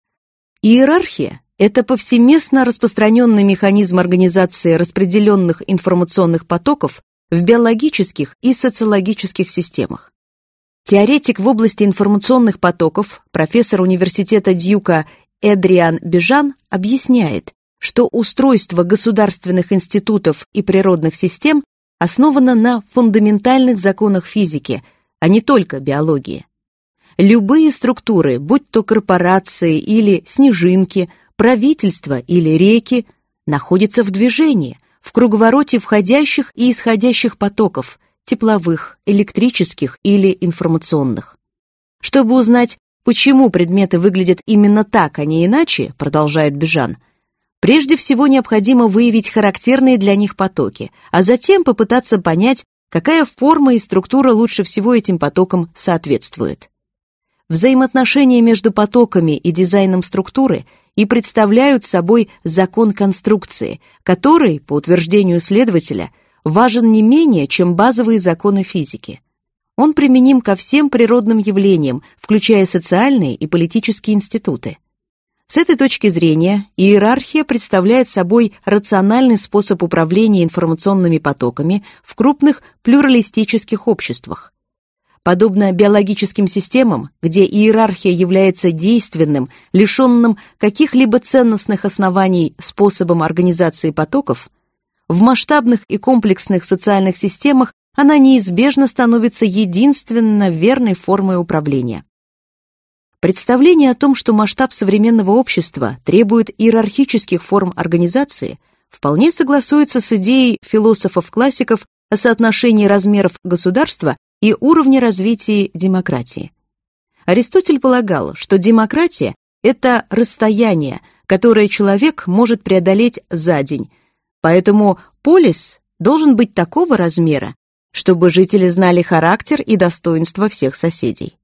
Иерархия – это повсеместно распространенный механизм организации распределенных информационных потоков в биологических и социологических системах. Теоретик в области информационных потоков, профессор университета Дьюка Эдриан Бежан объясняет, что устройство государственных институтов и природных систем основано на фундаментальных законах физики, а не только биологии. Любые структуры, будь то корпорации или снежинки, правительства или реки, находятся в движении, в круговороте входящих и исходящих потоков, тепловых, электрических или информационных. Чтобы узнать, почему предметы выглядят именно так, а не иначе, продолжает Бежан, прежде всего необходимо выявить характерные для них потоки, а затем попытаться понять, какая форма и структура лучше всего этим потокам соответствует. Взаимоотношения между потоками и дизайном структуры и представляют собой закон конструкции, который, по утверждению следователя, важен не менее, чем базовые законы физики. Он применим ко всем природным явлениям, включая социальные и политические институты. С этой точки зрения иерархия представляет собой рациональный способ управления информационными потоками в крупных плюралистических обществах. Подобно биологическим системам, где иерархия является действенным, лишенным каких-либо ценностных оснований способом организации потоков, в масштабных и комплексных социальных системах она неизбежно становится единственно верной формой управления. Представление о том, что масштаб современного общества требует иерархических форм организации, вполне согласуется с идеей философов-классиков о соотношении размеров государства и уровня развития демократии. Аристотель полагал, что демократия – это расстояние, которое человек может преодолеть за день, поэтому полис должен быть такого размера, чтобы жители знали характер и достоинства всех соседей.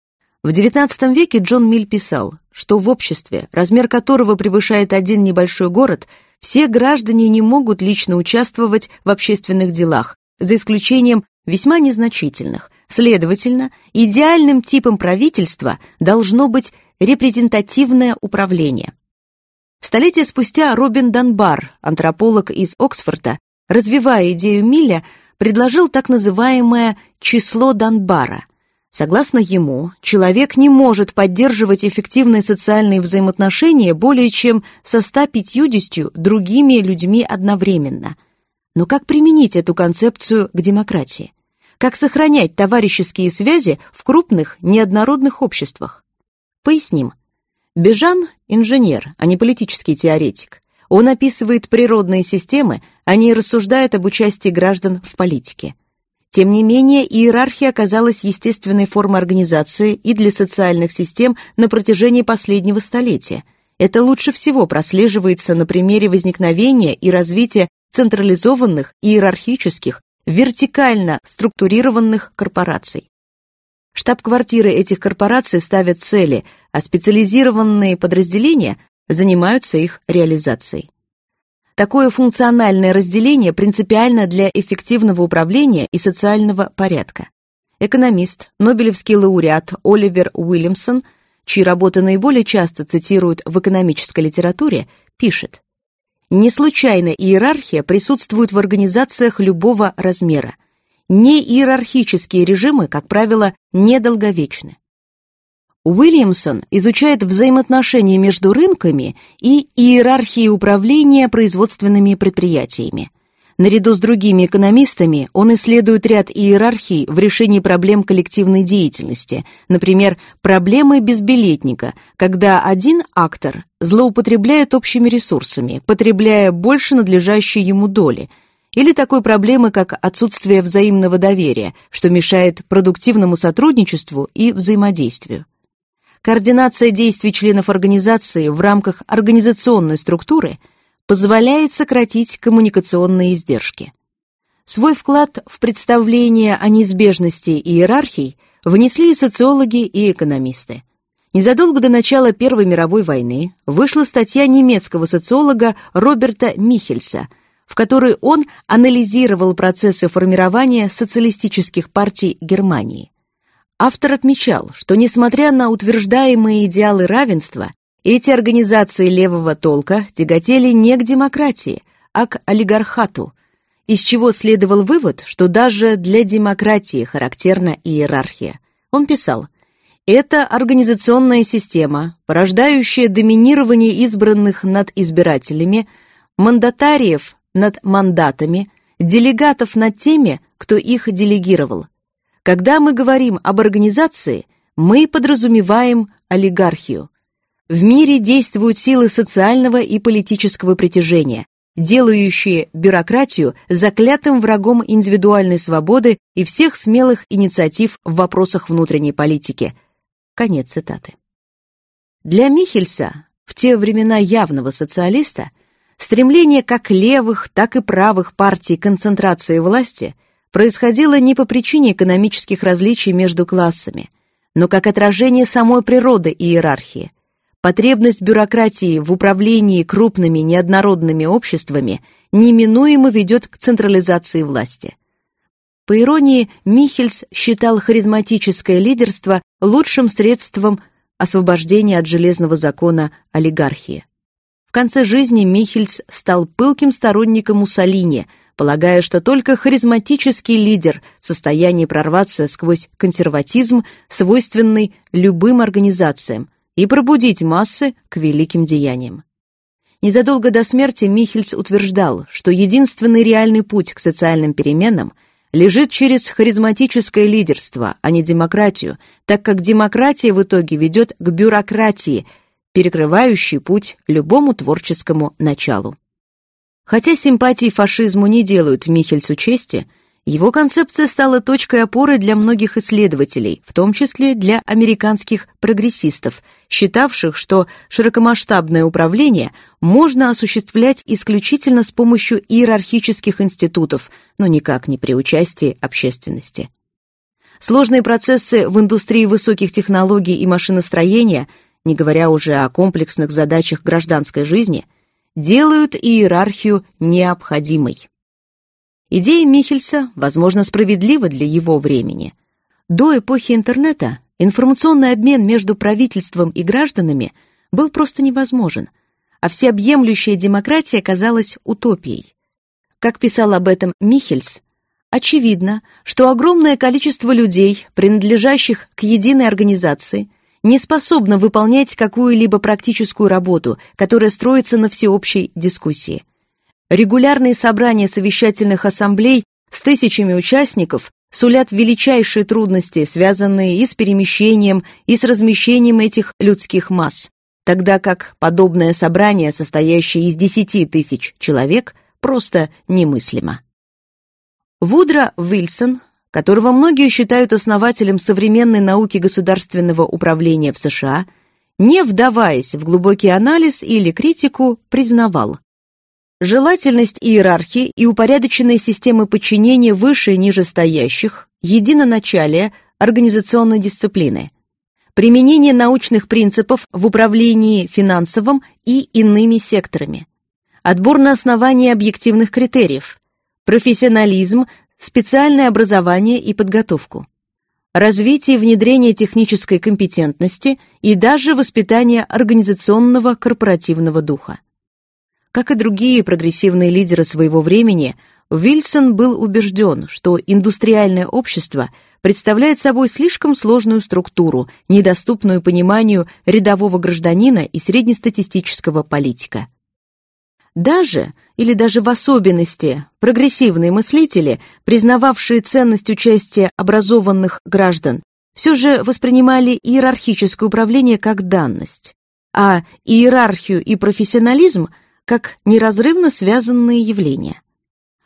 В девятнадцатом веке Джон Миль писал, что в обществе, размер которого превышает один небольшой город, все граждане не могут лично участвовать в общественных делах, за исключением весьма незначительных. Следовательно, идеальным типом правительства должно быть репрезентативное управление. Столетия спустя Робин Данбар, антрополог из Оксфорда, развивая идею Милля, предложил так называемое «число Данбара». Согласно ему, человек не может поддерживать эффективные социальные взаимоотношения более чем со ста пятьюдесятью другими людьми одновременно. Но как применить эту концепцию к демократии? Как сохранять товарищеские связи в крупных, неоднородных обществах? Поясним. Бежан – инженер, а не политический теоретик. Он описывает природные системы, а не рассуждает об участии граждан в политике. Тем не менее, иерархия оказалась естественной формой организации и для социальных систем на протяжении последнего столетия. Это лучше всего прослеживается на примере возникновения и развития централизованных, иерархических, вертикально структурированных корпораций. Штаб-квартиры этих корпораций ставят цели, а специализированные подразделения занимаются их реализацией. Такое функциональное разделение принципиально для эффективного управления и социального порядка. Экономист, нобелевский лауреат Оливер Уильямсон, чьи работы наиболее часто цитируют в экономической литературе, пишет: «Не случайно иерархия присутствует в организациях любого размера. Неиерархические режимы, как правило, недолговечны». Уильямсон изучает взаимоотношения между рынками и иерархией управления производственными предприятиями. Наряду с другими экономистами он исследует ряд иерархий в решении проблем коллективной деятельности, например, проблемы безбилетника, когда один актор злоупотребляет общими ресурсами, потребляя больше надлежащей ему доли, или такой проблемы, как отсутствие взаимного доверия, что мешает продуктивному сотрудничеству и взаимодействию. Координация действий членов организации в рамках организационной структуры позволяет сократить коммуникационные издержки. Свой вклад в представление о неизбежности иерархий внесли и социологи, и экономисты. Незадолго до начала Первой мировой войны вышла статья немецкого социолога Роберта Михельса, в которой он анализировал процессы формирования социалистических партий Германии. Автор отмечал, что, несмотря на утверждаемые идеалы равенства, эти организации левого толка тяготели не к демократии, а к олигархату, из чего следовал вывод, что даже для демократии характерна иерархия. Он писал: «Это организационная система, порождающая доминирование избранных над избирателями, мандатариев над мандатами, делегатов над теми, кто их делегировал. Когда мы говорим об организации, мы подразумеваем олигархию. В мире действуют силы социального и политического притяжения, делающие бюрократию заклятым врагом индивидуальной свободы и всех смелых инициатив в вопросах внутренней политики». Конец цитаты. Для Михельса, в те времена явного социалиста, стремление как левых, так и правых партий к концентрации власти происходило не по причине экономических различий между классами, но как отражение самой природы иерархии. Потребность бюрократии в управлении крупными неоднородными обществами неминуемо ведет к централизации власти. По иронии, Михельс считал харизматическое лидерство лучшим средством освобождения от железного закона олигархии. В конце жизни Михельс стал пылким сторонником Муссолини, полагая, что только харизматический лидер в состоянии прорваться сквозь консерватизм, свойственный любым организациям, и пробудить массы к великим деяниям. Незадолго до смерти Михельс утверждал, что единственный реальный путь к социальным переменам лежит через харизматическое лидерство, а не демократию, так как демократия в итоге ведет к бюрократии, перекрывающей путь любому творческому началу. Хотя симпатии фашизму не делают Михельсу чести, его концепция стала точкой опоры для многих исследователей, в том числе для американских прогрессистов, считавших, что широкомасштабное управление можно осуществлять исключительно с помощью иерархических институтов, но никак не при участии общественности. Сложные процессы в индустрии высоких технологий и машиностроения, не говоря уже о комплексных задачах гражданской жизни, делают иерархию необходимой. Идея Михельса, возможно, справедлива для его времени. До эпохи интернета информационный обмен между правительством и гражданами был просто невозможен, а всеобъемлющая демократия казалась утопией. Как писал об этом Михельс, очевидно, что огромное количество людей, принадлежащих к единой организации, не способно выполнять какую-либо практическую работу, которая строится на всеобщей дискуссии. Регулярные собрания совещательных ассамблей с тысячами участников сулят величайшие трудности, связанные и с перемещением, и с размещением этих людских масс, тогда как подобное собрание, состоящее из десяти тысяч человек, просто немыслимо. Вудро Вильсон, которого многие считают основателем современной науки государственного управления в США, не вдаваясь в глубокий анализ или критику, признавал: желательность иерархии и упорядоченной системы подчинения выше и нижестоящих, единоначалие организационной дисциплины, применение научных принципов в управлении финансовым и иными секторами, отбор на основании объективных критериев, профессионализм, специальное образование и подготовку, развитие и внедрение технической компетентности и даже воспитание организационного корпоративного духа. Как и другие прогрессивные лидеры своего времени, Вильсон был убежден, что индустриальное общество представляет собой слишком сложную структуру, недоступную пониманию рядового гражданина и среднестатистического политика. Даже, или даже в особенности, прогрессивные мыслители, признававшие ценность участия образованных граждан, все же воспринимали иерархическое управление как данность, а иерархию и профессионализм как неразрывно связанные явления.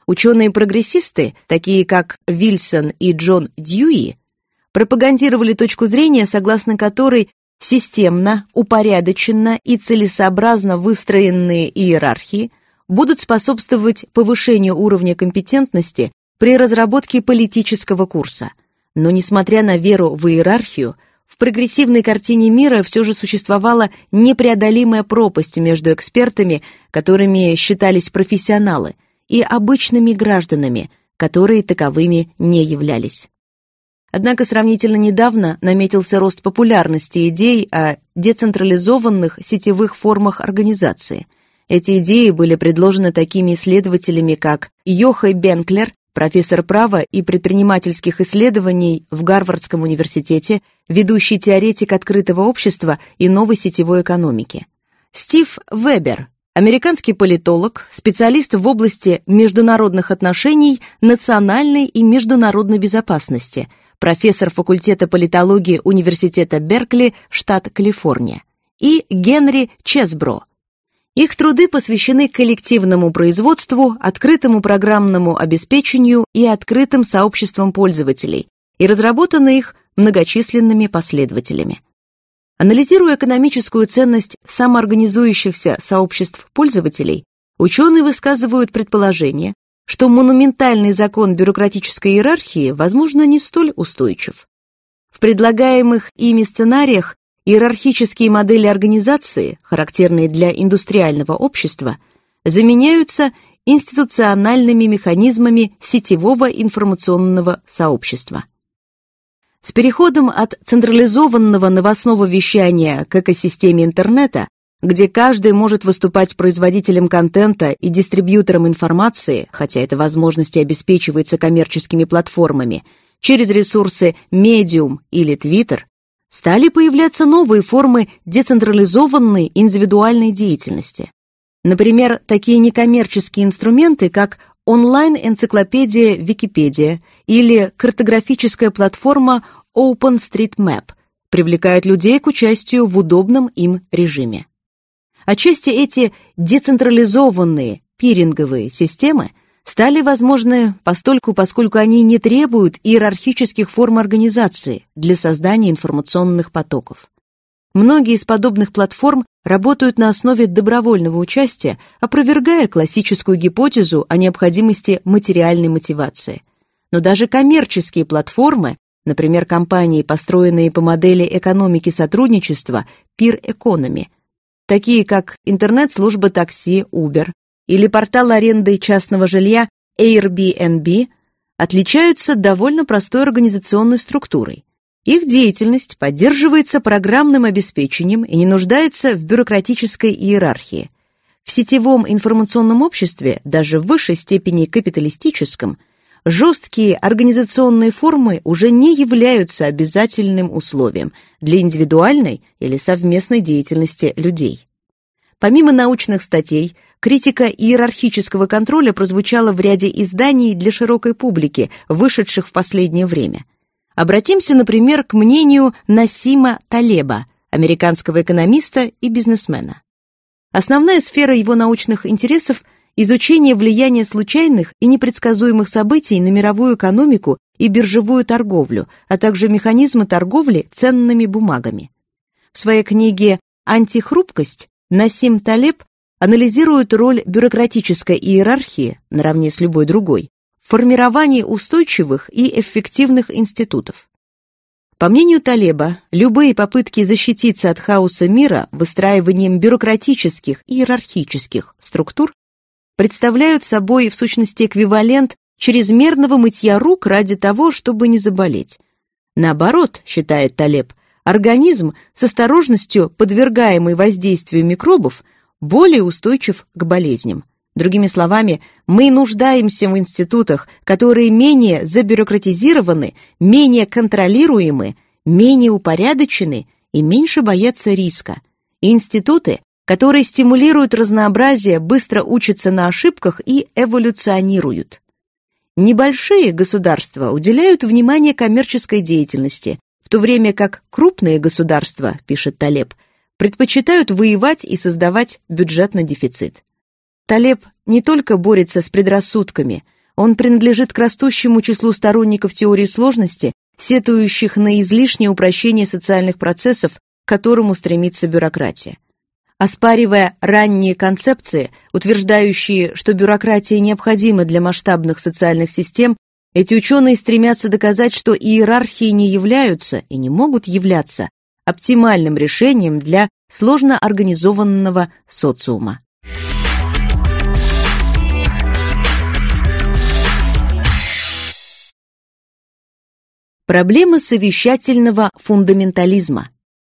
Ученые-прогрессисты, такие как Вильсон и Джон Дьюи, пропагандировали точку зрения, согласно которой системно, упорядоченно и целесообразно выстроенные иерархии будут способствовать повышению уровня компетентности при разработке политического курса. Но, несмотря на веру в иерархию, в прогрессивной картине мира все же существовала непреодолимая пропасть между экспертами, которыми считались профессионалы, и обычными гражданами, которые таковыми не являлись. Однако сравнительно недавно наметился рост популярности идей о децентрализованных сетевых формах организации. Эти идеи были предложены такими исследователями, как Йохай Бенклер, профессор права и предпринимательских исследований в Гарвардском университете, ведущий теоретик открытого общества и новой сетевой экономики. Стив Вебер, американский политолог, специалист в области международных отношений, национальной и международной безопасности, профессор факультета политологии Университета Беркли, штат Калифорния, и Генри Чесбро. Их труды посвящены коллективному производству, открытому программному обеспечению и открытым сообществам пользователей, и разработаны их многочисленными последователями. Анализируя экономическую ценность самоорганизующихся сообществ пользователей, ученые высказывают предположение, что монументальный закон бюрократической иерархии, возможно, не столь устойчив. В предлагаемых ими сценариях иерархические модели организации, характерные для индустриального общества, заменяются институциональными механизмами сетевого информационного сообщества. С переходом от централизованного новостного вещания к экосистеме интернета, где каждый может выступать производителем контента и дистрибьютором информации, хотя эта возможность обеспечивается коммерческими платформами, через ресурсы Medium или Twitter, стали появляться новые формы децентрализованной индивидуальной деятельности. Например, такие некоммерческие инструменты, как онлайн-энциклопедия Википедия или картографическая платформа OpenStreetMap, привлекают людей к участию в удобном им режиме. Отчасти эти децентрализованные пиринговые системы стали возможны постольку, поскольку они не требуют иерархических форм организации для создания информационных потоков. Многие из подобных платформ работают на основе добровольного участия, опровергая классическую гипотезу о необходимости материальной мотивации. Но даже коммерческие платформы, например, компании, построенные по модели экономики сотрудничества Peer Economy, такие как интернет-служба такси Uber или портал аренды частного жилья Airbnb, отличаются довольно простой организационной структурой. Их деятельность поддерживается программным обеспечением и не нуждается в бюрократической иерархии. В сетевом информационном обществе, даже в высшей степени капиталистическом, жесткие организационные формы уже не являются обязательным условием для индивидуальной или совместной деятельности людей. Помимо научных статей, критика иерархического контроля прозвучала в ряде изданий для широкой публики, вышедших в последнее время. Обратимся, например, к мнению Нассима Талеба, американского экономиста и бизнесмена. Основная сфера его научных интересов – изучение влияния случайных и непредсказуемых событий на мировую экономику и биржевую торговлю, а также механизмы торговли ценными бумагами. В своей книге «Антихрупкость» Нассим Талеб анализирует роль бюрократической иерархии, наравне с любой другой, в формировании устойчивых и эффективных институтов. По мнению Талеба, любые попытки защититься от хаоса мира выстраиванием бюрократических и иерархических структур представляют собой, в сущности, эквивалент чрезмерного мытья рук ради того, чтобы не заболеть. Наоборот, считает Талеб, организм с осторожностью, подвергаемый воздействию микробов, более устойчив к болезням. Другими словами, мы нуждаемся в институтах, которые менее забюрократизированы, менее контролируемы, менее упорядочены и меньше боятся риска. Институты, которые стимулируют разнообразие, быстро учатся на ошибках и эволюционируют. Небольшие государства уделяют внимание коммерческой деятельности, в то время как крупные государства, пишет Талеб, предпочитают воевать и создавать бюджетный дефицит. Талеб не только борется с предрассудками, Он принадлежит к растущему числу сторонников теории сложности, сетующих на излишнее упрощение социальных процессов, к которому стремится бюрократия. Оспаривая ранние концепции, утверждающие, что бюрократия необходима для масштабных социальных систем, эти ученые стремятся доказать, что иерархии не являются и не могут являться оптимальным решением для сложно организованного социума. Проблемы совещательного фундаментализма.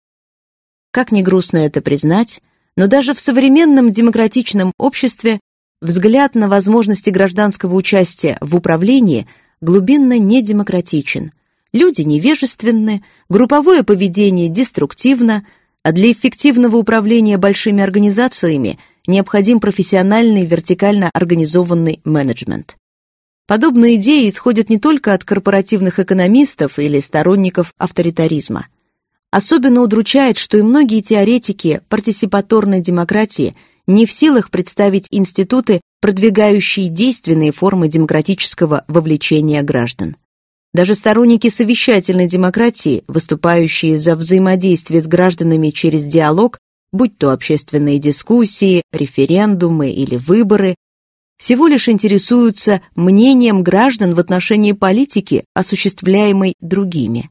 Как ни грустно это признать, но даже в современном демократичном обществе взгляд на возможности гражданского участия в управлении глубинно недемократичен. Люди невежественны, групповое поведение деструктивно, а для эффективного управления большими организациями необходим профессиональный вертикально организованный менеджмент. Подобные идеи исходят не только от корпоративных экономистов или сторонников авторитаризма. Особенно удручает, что и многие теоретики партисипаторной демократии не в силах представить институты, продвигающие действенные формы демократического вовлечения граждан. Даже сторонники совещательной демократии, выступающие за взаимодействие с гражданами через диалог, будь то общественные дискуссии, референдумы или выборы, всего лишь интересуются мнением граждан в отношении политики, осуществляемой другими.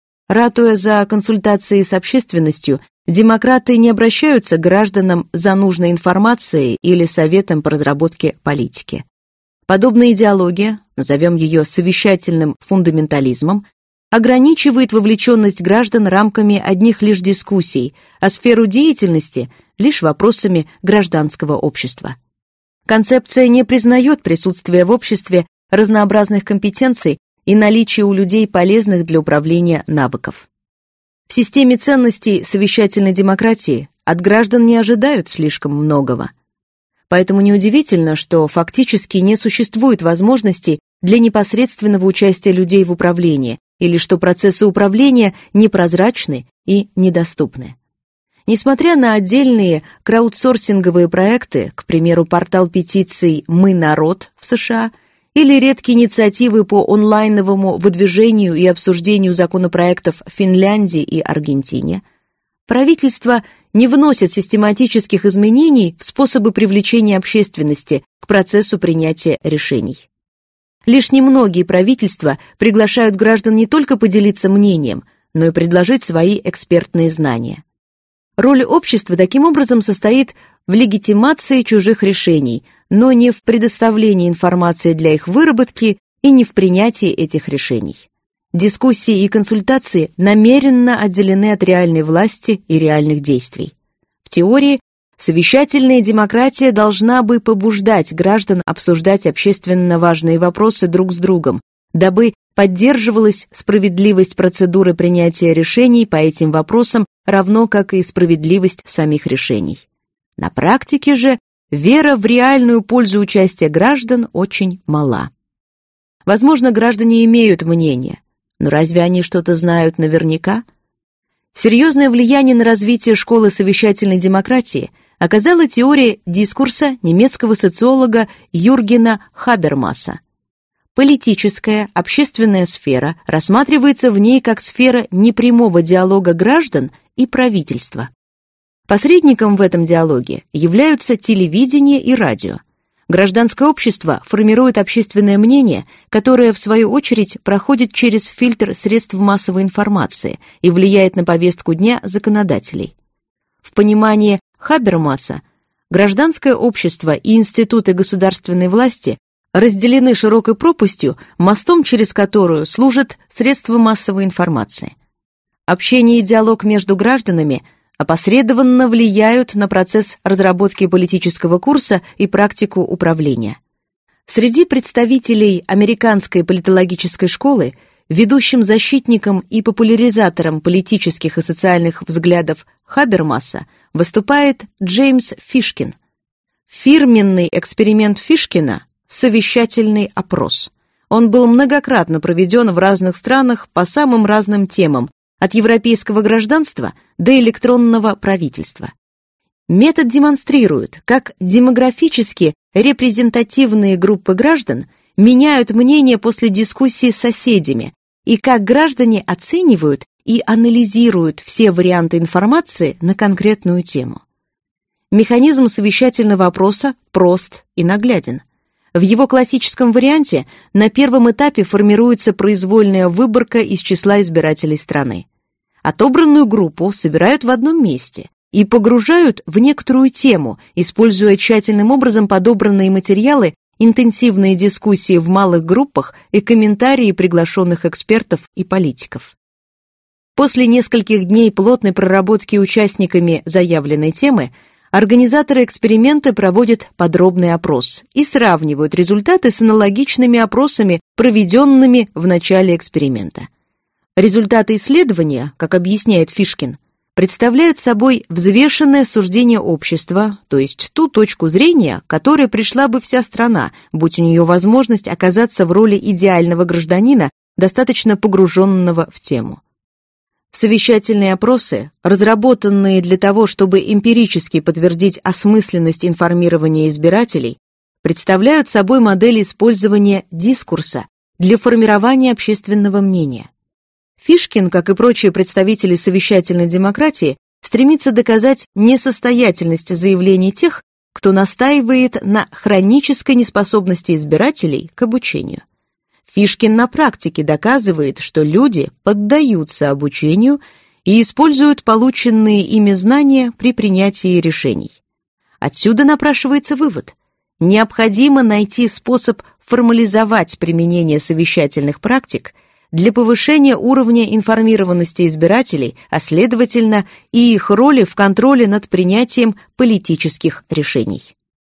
Ратуя за консультации с общественностью, демократы не обращаются к гражданам за нужной информацией или советом по разработке политики. Подобная идеология, назовем ее совещательным фундаментализмом, ограничивает вовлеченность граждан рамками одних лишь дискуссий, а сферу деятельности – лишь вопросами гражданского общества. Концепция не признает присутствие в обществе разнообразных компетенций и наличие у людей полезных для управления навыков. В системе ценностей совещательной демократии от граждан не ожидают слишком многого. Поэтому неудивительно, что фактически не существует возможностей для непосредственного участия людей в управлении или что процессы управления непрозрачны и недоступны. Несмотря на отдельные краудсорсинговые проекты, к примеру, портал петиций «Мы народ» в США, или редкие инициативы по онлайновому выдвижению и обсуждению законопроектов в Финляндии и Аргентине, правительство не вносит систематических изменений в способы привлечения общественности к процессу принятия решений. Лишь немногие правительства приглашают граждан не только поделиться мнением, но и предложить свои экспертные знания. Роль общества таким образом состоит в легитимации чужих решений, но не в предоставлении информации для их выработки и не в принятии этих решений. Дискуссии и консультации намеренно отделены от реальной власти и реальных действий. В теории, совещательная демократия должна бы побуждать граждан обсуждать общественно важные вопросы друг с другом, дабы поддерживалась справедливость процедуры принятия решений по этим вопросам, равно как и справедливость самих решений. На практике же вера в реальную пользу участия граждан очень мала. Возможно, граждане имеют мнение, но разве они что-то знают наверняка? Серьезное влияние на развитие школы совещательной демократии оказала теория дискурса немецкого социолога Юргена Хабермаса. Политическая, общественная сфера рассматривается в ней как сфера непрямого диалога граждан и правительства. Посредником в этом диалоге являются телевидение и радио. Гражданское общество формирует общественное мнение, которое, в свою очередь, проходит через фильтр средств массовой информации и влияет на повестку дня законодателей. В понимании Хабермаса гражданское общество и институты государственной власти разделены широкой пропастью, мостом через которую служат средства массовой информации. Общение и диалог между гражданами опосредованно влияют на процесс разработки политического курса и практику управления. Среди представителей американской политологической школы ведущим защитником и популяризатором политических и социальных взглядов Хабермаса выступает Джеймс Фишкин. Фирменный эксперимент Фишкина – совещательный опрос. Он был многократно проведен в разных странах по самым разным темам, от европейского гражданства до электронного правительства. Метод демонстрирует, как демографически репрезентативные группы граждан меняют мнение после дискуссии с соседями и как граждане оценивают и анализируют все варианты информации на конкретную тему. Механизм совещательного опроса прост и нагляден. В его классическом варианте на первом этапе формируется произвольная выборка из числа избирателей страны. Отобранную группу собирают в одном месте и погружают в некоторую тему, используя тщательным образом подобранные материалы, интенсивные дискуссии в малых группах и комментарии приглашенных экспертов и политиков. После нескольких дней плотной проработки участниками заявленной темы организаторы эксперимента проводят подробный опрос и сравнивают результаты с аналогичными опросами, проведенными в начале эксперимента. Результаты исследования, как объясняет Фишкин, представляют собой взвешенное суждение общества, то есть ту точку зрения, к которой пришла бы вся страна, будь у нее возможность оказаться в роли идеального гражданина, достаточно погруженного в тему. Совещательные опросы, разработанные для того, чтобы эмпирически подтвердить осмысленность информирования избирателей, представляют собой модель использования дискурса для формирования общественного мнения. Фишкин, как и прочие представители совещательной демократии, стремится доказать несостоятельность заявлений тех, кто настаивает на хронической неспособности избирателей к обучению. Фишкин на практике доказывает, что люди поддаются обучению и используют полученные ими знания при принятии решений. Отсюда напрашивается вывод: необходимо найти способ формализовать применение совещательных практик для повышения уровня информированности избирателей, а следовательно и их роли в контроле над принятием политических решений.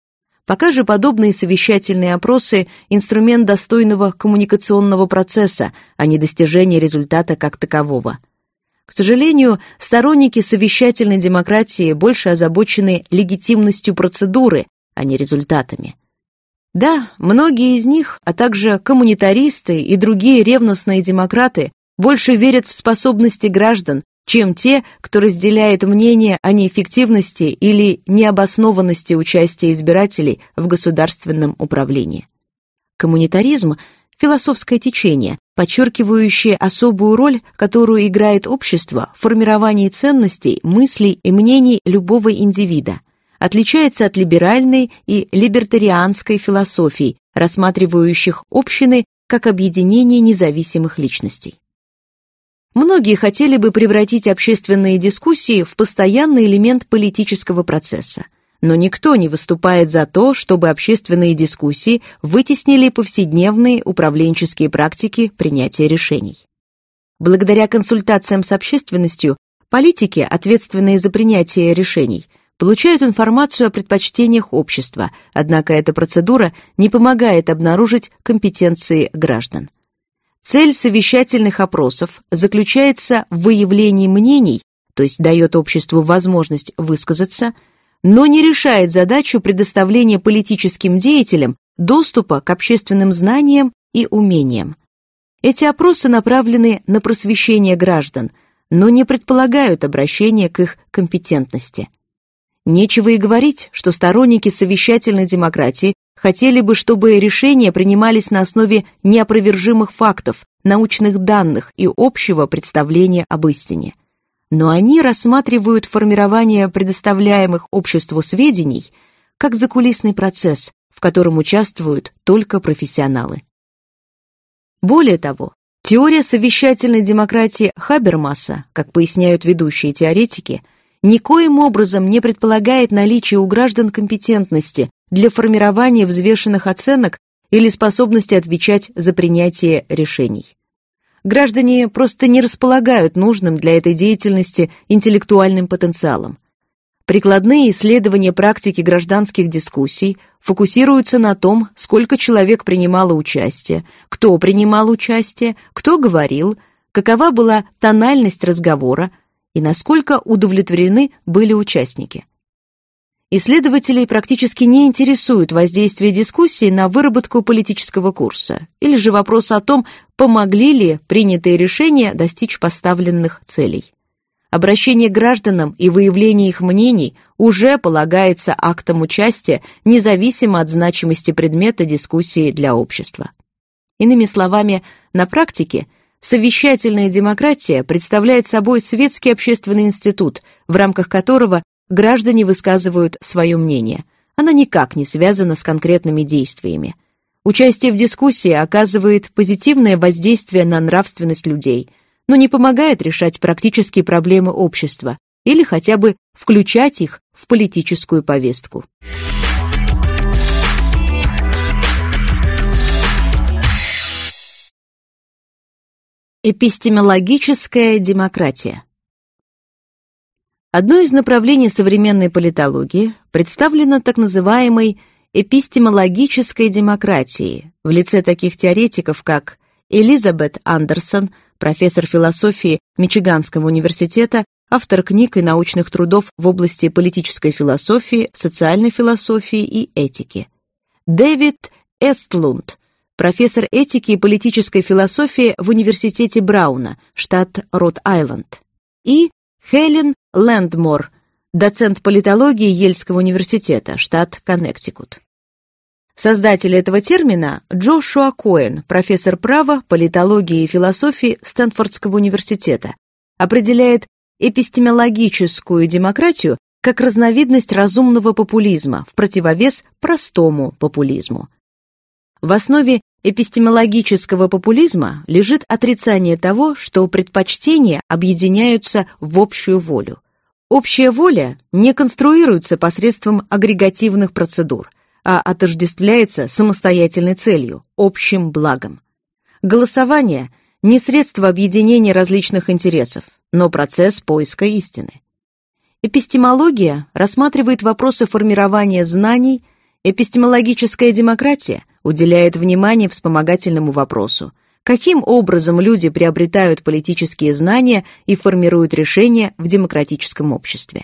Пока же подобные совещательные опросы – инструмент достойного коммуникационного процесса, а не достижения результата как такового. К сожалению, сторонники совещательной демократии больше озабочены легитимностью процедуры, а не результатами. Да, многие из них, а также коммунитаристы и другие ревностные демократы, больше верят в способности граждан, чем те, кто разделяет мнение о неэффективности или необоснованности участия избирателей в государственном управлении. Коммунитаризм – философское течение, подчеркивающее особую роль, которую играет общество в формировании ценностей, мыслей и мнений любого индивида. Отличается от либеральной и либертарианской философий, рассматривающих общины как объединение независимых личностей. Многие хотели бы превратить общественные дискуссии в постоянный элемент политического процесса, но никто не выступает за то, чтобы общественные дискуссии вытеснили повседневные управленческие практики принятия решений. Благодаря консультациям с общественностью, политики, ответственные за принятие решений, получают информацию о предпочтениях общества, однако эта процедура не помогает обнаружить компетенции граждан. Цель совещательных опросов заключается в выявлении мнений, то есть дает обществу возможность высказаться, но не решает задачу предоставления политическим деятелям доступа к общественным знаниям и умениям. Эти опросы направлены на просвещение граждан, но не предполагают обращения к их компетентности. Нечего и говорить, что сторонники совещательной демократии хотели бы, чтобы решения принимались на основе неопровержимых фактов, научных данных и общего представления об истине. Но они рассматривают формирование предоставляемых обществу сведений как закулисный процесс, в котором участвуют только профессионалы. Более того, теория совещательной демократии Хабермаса, как поясняют ведущие теоретики, никоим образом не предполагает наличие у граждан компетентности для формирования взвешенных оценок или способности отвечать за принятие решений. Граждане просто не располагают нужным для этой деятельности интеллектуальным потенциалом. Прикладные исследования практики гражданских дискуссий фокусируются на том, сколько человек принимало участие, кто принимал участие, кто говорил, какова была тональность разговора и насколько удовлетворены были участники. Исследователей практически не интересует воздействие дискуссии на выработку политического курса, или же вопрос о том, помогли ли принятые решения достичь поставленных целей. Обращение к гражданам и выявление их мнений уже полагается актом участия, независимо от значимости предмета дискуссии для общества. Иными словами, на практике совещательная демократия представляет собой светский общественный институт, в рамках которого граждане высказывают свое мнение. Она никак не связана с конкретными действиями. Участие в дискуссии оказывает позитивное воздействие на нравственность людей, но не помогает решать практические проблемы общества или хотя бы включать их в политическую повестку. Эпистемологическая демократия. Одно из направлений современной политологии представлено так называемой эпистемологической демократией в лице таких теоретиков, как Элизабет Андерсон, профессор философии Мичиганского университета, автор книг и научных трудов в области политической философии, социальной философии и этики; Дэвид Эстлунд, профессор этики и политической философии в Университете Брауна, штат Род-Айленд; и Хелен Лэндмор, доцент политологии Ельского университета, штат Коннектикут. Создатель этого термина Джошуа Коэн, профессор права, политологии и философии Стэнфордского университета, определяет эпистемологическую демократию как разновидность разумного популизма в противовес простому популизму. В основе эпистемологического популизма лежит отрицание того, что предпочтения объединяются в общую волю. Общая воля не конструируется посредством агрегативных процедур, а отождествляется самостоятельной целью – общим благом. Голосование – не средство объединения различных интересов, но процесс поиска истины. Эпистемология рассматривает вопросы формирования знаний, эпистемологическая демократия уделяет внимание вспомогательному вопросу: каким образом люди приобретают политические знания и формируют решения в демократическом обществе.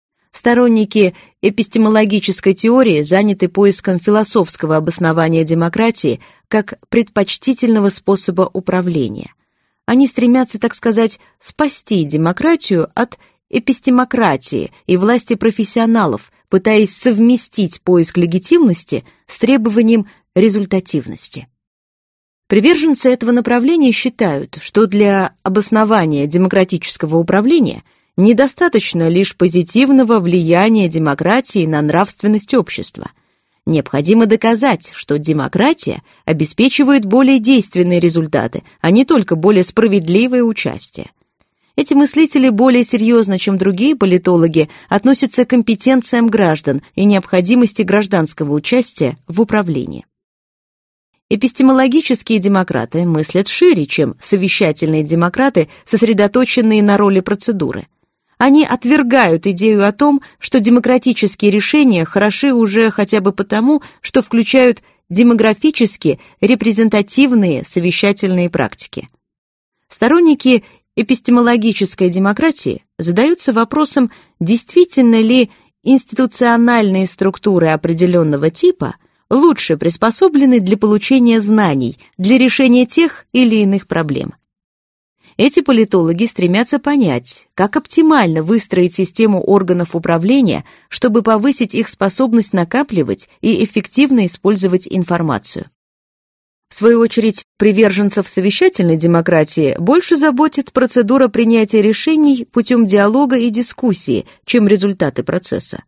Сторонники эпистемологической теории заняты поиском философского обоснования демократии как предпочтительного способа управления. Они стремятся, так сказать, спасти демократию от эпистемократии и власти профессионалов, пытаясь совместить поиск легитимности с требованием результативности. Приверженцы этого направления считают, что для обоснования демократического управления недостаточно лишь позитивного влияния демократии на нравственность общества. Необходимо доказать, что демократия обеспечивает более действенные результаты, а не только более справедливое участие. Эти мыслители более серьезно, чем другие политологи, относятся к компетенциям граждан и необходимости гражданского участия в управлении. Эпистемологические демократы мыслят шире, чем совещательные демократы, сосредоточенные на роли процедуры. Они отвергают идею о том, что демократические решения хороши уже хотя бы потому, что включают демографически репрезентативные совещательные практики. Сторонники эпистемологической демократии задаются вопросом, действительно ли институциональные структуры определенного типа лучше приспособлены для получения знаний, для решения тех или иных проблем. Эти политологи стремятся понять, как оптимально выстроить систему органов управления, чтобы повысить их способность накапливать и эффективно использовать информацию. В свою очередь, приверженцев совещательной демократии больше заботит процедура принятия решений путем диалога и дискуссии, чем результаты процесса.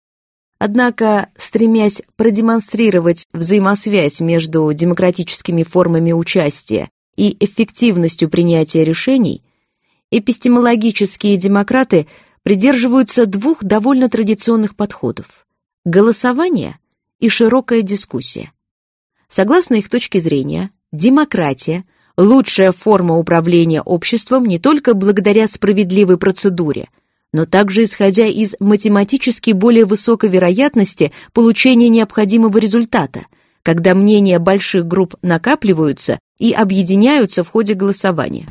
Однако, стремясь продемонстрировать взаимосвязь между демократическими формами участия и эффективностью принятия решений, эпистемологические демократы придерживаются двух довольно традиционных подходов – голосование и широкая дискуссия. Согласно их точке зрения, демократия – лучшая форма управления обществом не только благодаря справедливой процедуре, но также исходя из математически более высокой вероятности получения необходимого результата, когда мнения больших групп накапливаются и объединяются в ходе голосования.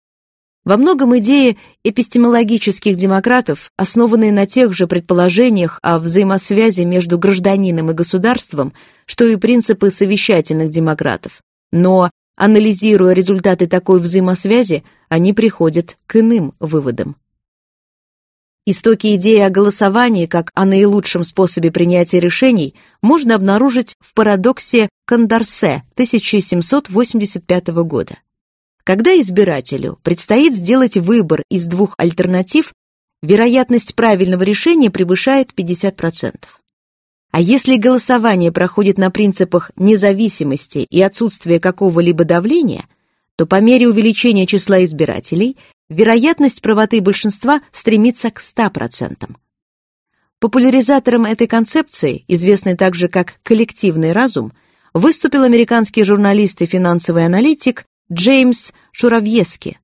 Во многом идеи эпистемологических демократов, основанные на тех же предположениях о взаимосвязи между гражданином и государством, что и принципы совещательных демократов. Но, анализируя результаты такой взаимосвязи, они приходят к иным выводам. Истоки идеи о голосовании как о наилучшем способе принятия решений можно обнаружить в парадоксе Кондорсе тысяча семьсот восемьдесят пятого года. Когда избирателю предстоит сделать выбор из двух альтернатив, вероятность правильного решения превышает пятьдесят процентов. А если голосование проходит на принципах независимости и отсутствия какого-либо давления, то по мере увеличения числа избирателей вероятность правоты большинства стремится к ста процентам. Популяризатором этой концепции, известной также как коллективный разум, выступил американский журналист и финансовый аналитик Джеймс Шуравьески.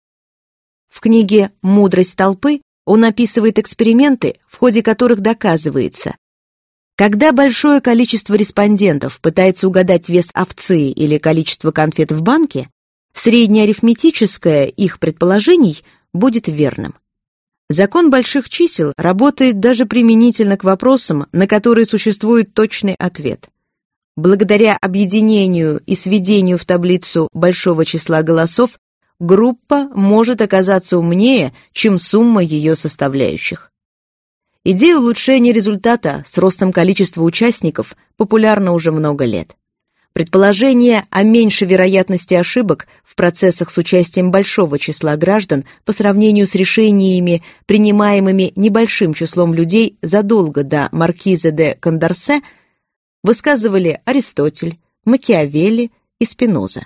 В книге «Мудрость толпы» он описывает эксперименты, в ходе которых доказывается, когда большое количество респондентов пытается угадать вес овцы или количество конфет в банке, среднеарифметическое их предположений будет верным. Закон больших чисел работает даже применительно к вопросам, на которые существует точный ответ. Благодаря объединению и сведению в таблицу большого числа голосов, группа может оказаться умнее, чем сумма ее составляющих. Идея улучшения результата с ростом количества участников популярна уже много лет. Предположение о меньшей вероятности ошибок в процессах с участием большого числа граждан по сравнению с решениями, принимаемыми небольшим числом людей задолго до маркиза де Кондорсе, высказывали Аристотель, Макиавелли и Спиноза.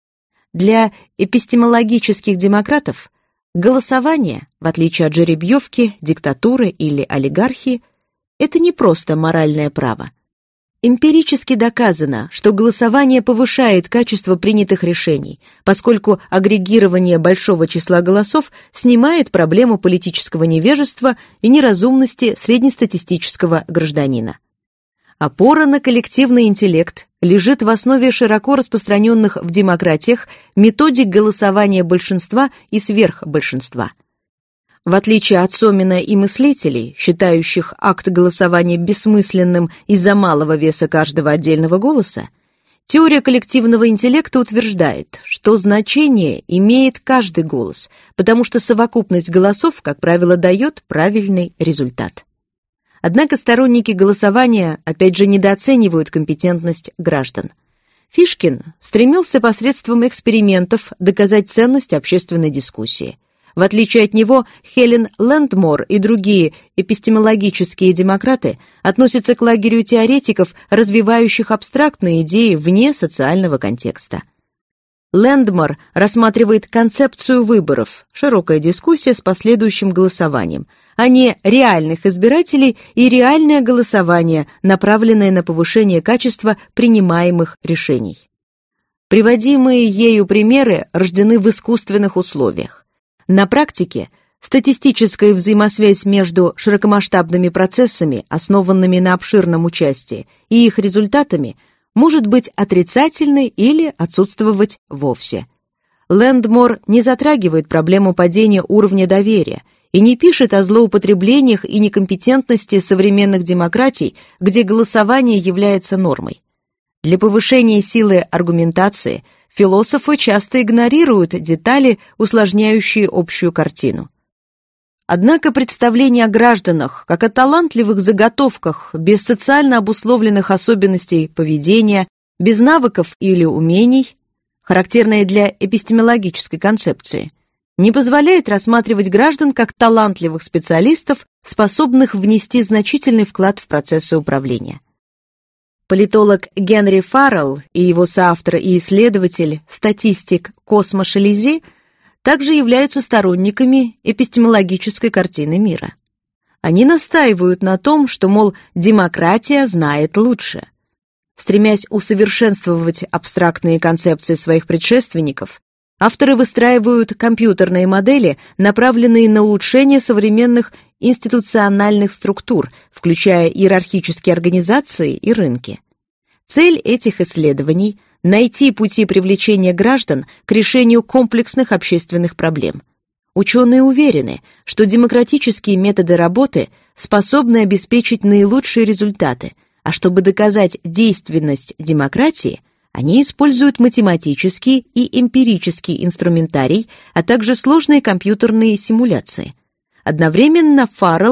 Для эпистемологических демократов голосование, в отличие от жеребьевки, диктатуры или олигархии, это не просто моральное право. Эмпирически доказано, что голосование повышает качество принятых решений, поскольку агрегирование большого числа голосов снимает проблему политического невежества и неразумности среднестатистического гражданина. Опора на коллективный интеллект лежит в основе широко распространенных в демократиях методик голосования большинства и сверхбольшинства. В отличие от Сомина и мыслителей, считающих акт голосования бессмысленным из-за малого веса каждого отдельного голоса, теория коллективного интеллекта утверждает, что значение имеет каждый голос, потому что совокупность голосов, как правило, дает правильный результат. Однако сторонники голосования, опять же, недооценивают компетентность граждан. Фишкин стремился посредством экспериментов доказать ценность общественной дискуссии. В отличие от него, Хелен Лэндмор и другие эпистемологические демократы относятся к лагерю теоретиков, развивающих абстрактные идеи вне социального контекста. Лэндмор рассматривает концепцию выборов, широкая дискуссия с последующим голосованием, а не реальных избирателей и реальное голосование, направленное на повышение качества принимаемых решений. Приводимые ею примеры рождены в искусственных условиях. На практике статистическая взаимосвязь между широкомасштабными процессами, основанными на обширном участии, и их результатами может быть отрицательной или отсутствовать вовсе. Лэндмор не затрагивает проблему падения уровня доверия и не пишет о злоупотреблениях и некомпетентности современных демократий, где голосование является нормой. Для повышения силы аргументации философы часто игнорируют детали, усложняющие общую картину. Однако представление о гражданах, как о талантливых заготовках, без социально обусловленных особенностей поведения, без навыков или умений, характерное для эпистемологической концепции, не позволяет рассматривать граждан как талантливых специалистов, способных внести значительный вклад в процессы управления. Политолог Генри Фаррелл и его соавтор и исследователь, статистик Космо Шелези также являются сторонниками эпистемологической картины мира. Они настаивают на том, что, мол, демократия знает лучше. Стремясь усовершенствовать абстрактные концепции своих предшественников, авторы выстраивают компьютерные модели, направленные на улучшение современных институциональных структур, включая иерархические организации и рынки. Цель этих исследований – найти пути привлечения граждан к решению комплексных общественных проблем. Ученые уверены, что демократические методы работы способны обеспечить наилучшие результаты, а чтобы доказать действенность демократии, они используют математический и эмпирический инструментарий, а также сложные компьютерные симуляции. Одновременно Фаррелл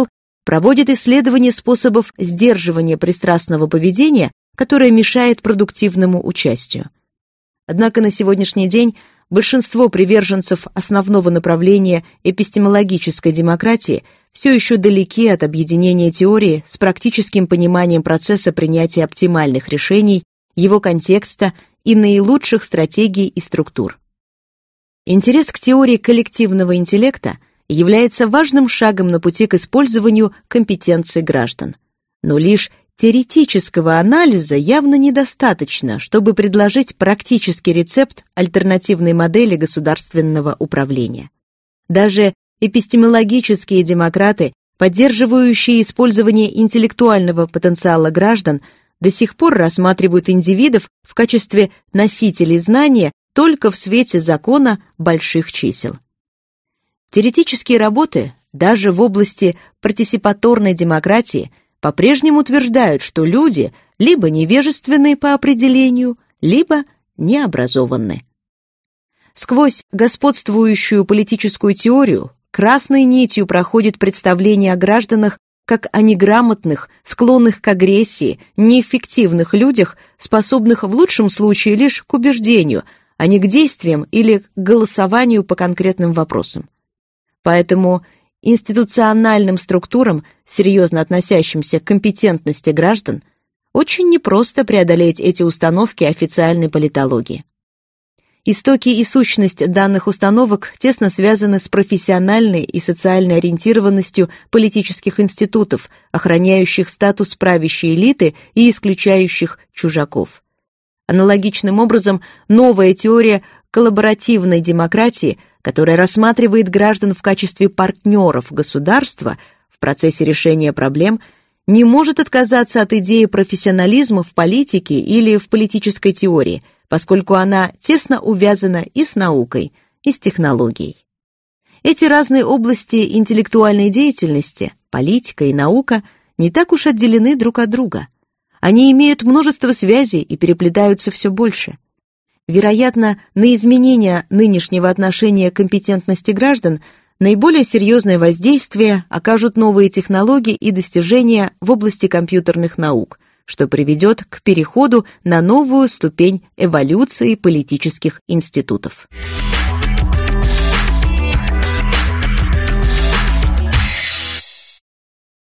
проводит исследования способов сдерживания пристрастного поведения, которое мешает продуктивному участию. Однако на сегодняшний день большинство приверженцев основного направления эпистемологической демократии все еще далеки от объединения теории с практическим пониманием процесса принятия оптимальных решений, его контекста и наилучших стратегий и структур. Интерес к теории коллективного интеллекта является важным шагом на пути к использованию компетенций граждан. Но лишь теоретического анализа явно недостаточно, чтобы предложить практический рецепт альтернативной модели государственного управления. Даже эпистемологические демократы, поддерживающие использование интеллектуального потенциала граждан, до сих пор рассматривают индивидов в качестве носителей знания только в свете закона больших чисел. Теоретические работы, даже в области партисипаторной демократии, по-прежнему утверждают, что люди либо невежественны по определению, либо необразованны. Сквозь господствующую политическую теорию красной нитью проходит представление о гражданах как о неграмотных, склонных к агрессии, неэффективных людях, способных в лучшем случае лишь к убеждению, а не к действиям или к голосованию по конкретным вопросам. Поэтому институциональным структурам, серьезно относящимся к компетентности граждан, очень непросто преодолеть эти установки официальной политологии. Истоки и сущность данных установок тесно связаны с профессиональной и социальной ориентированностью политических институтов, охраняющих статус правящей элиты и исключающих чужаков. Аналогичным образом, новая теория коллаборативной демократии, которая рассматривает граждан в качестве партнеров государства в процессе решения проблем, не может отказаться от идеи профессионализма в политике или в политической теории, поскольку она тесно увязана и с наукой, и с технологией. Эти разные области интеллектуальной деятельности, политика и наука, не так уж отделены друг от друга. Они имеют множество связей и переплетаются все больше. Вероятно, на изменение нынешнего отношения к компетентности граждан наиболее серьезное воздействие окажут новые технологии и достижения в области компьютерных наук, что приведет к переходу на новую ступень эволюции политических институтов.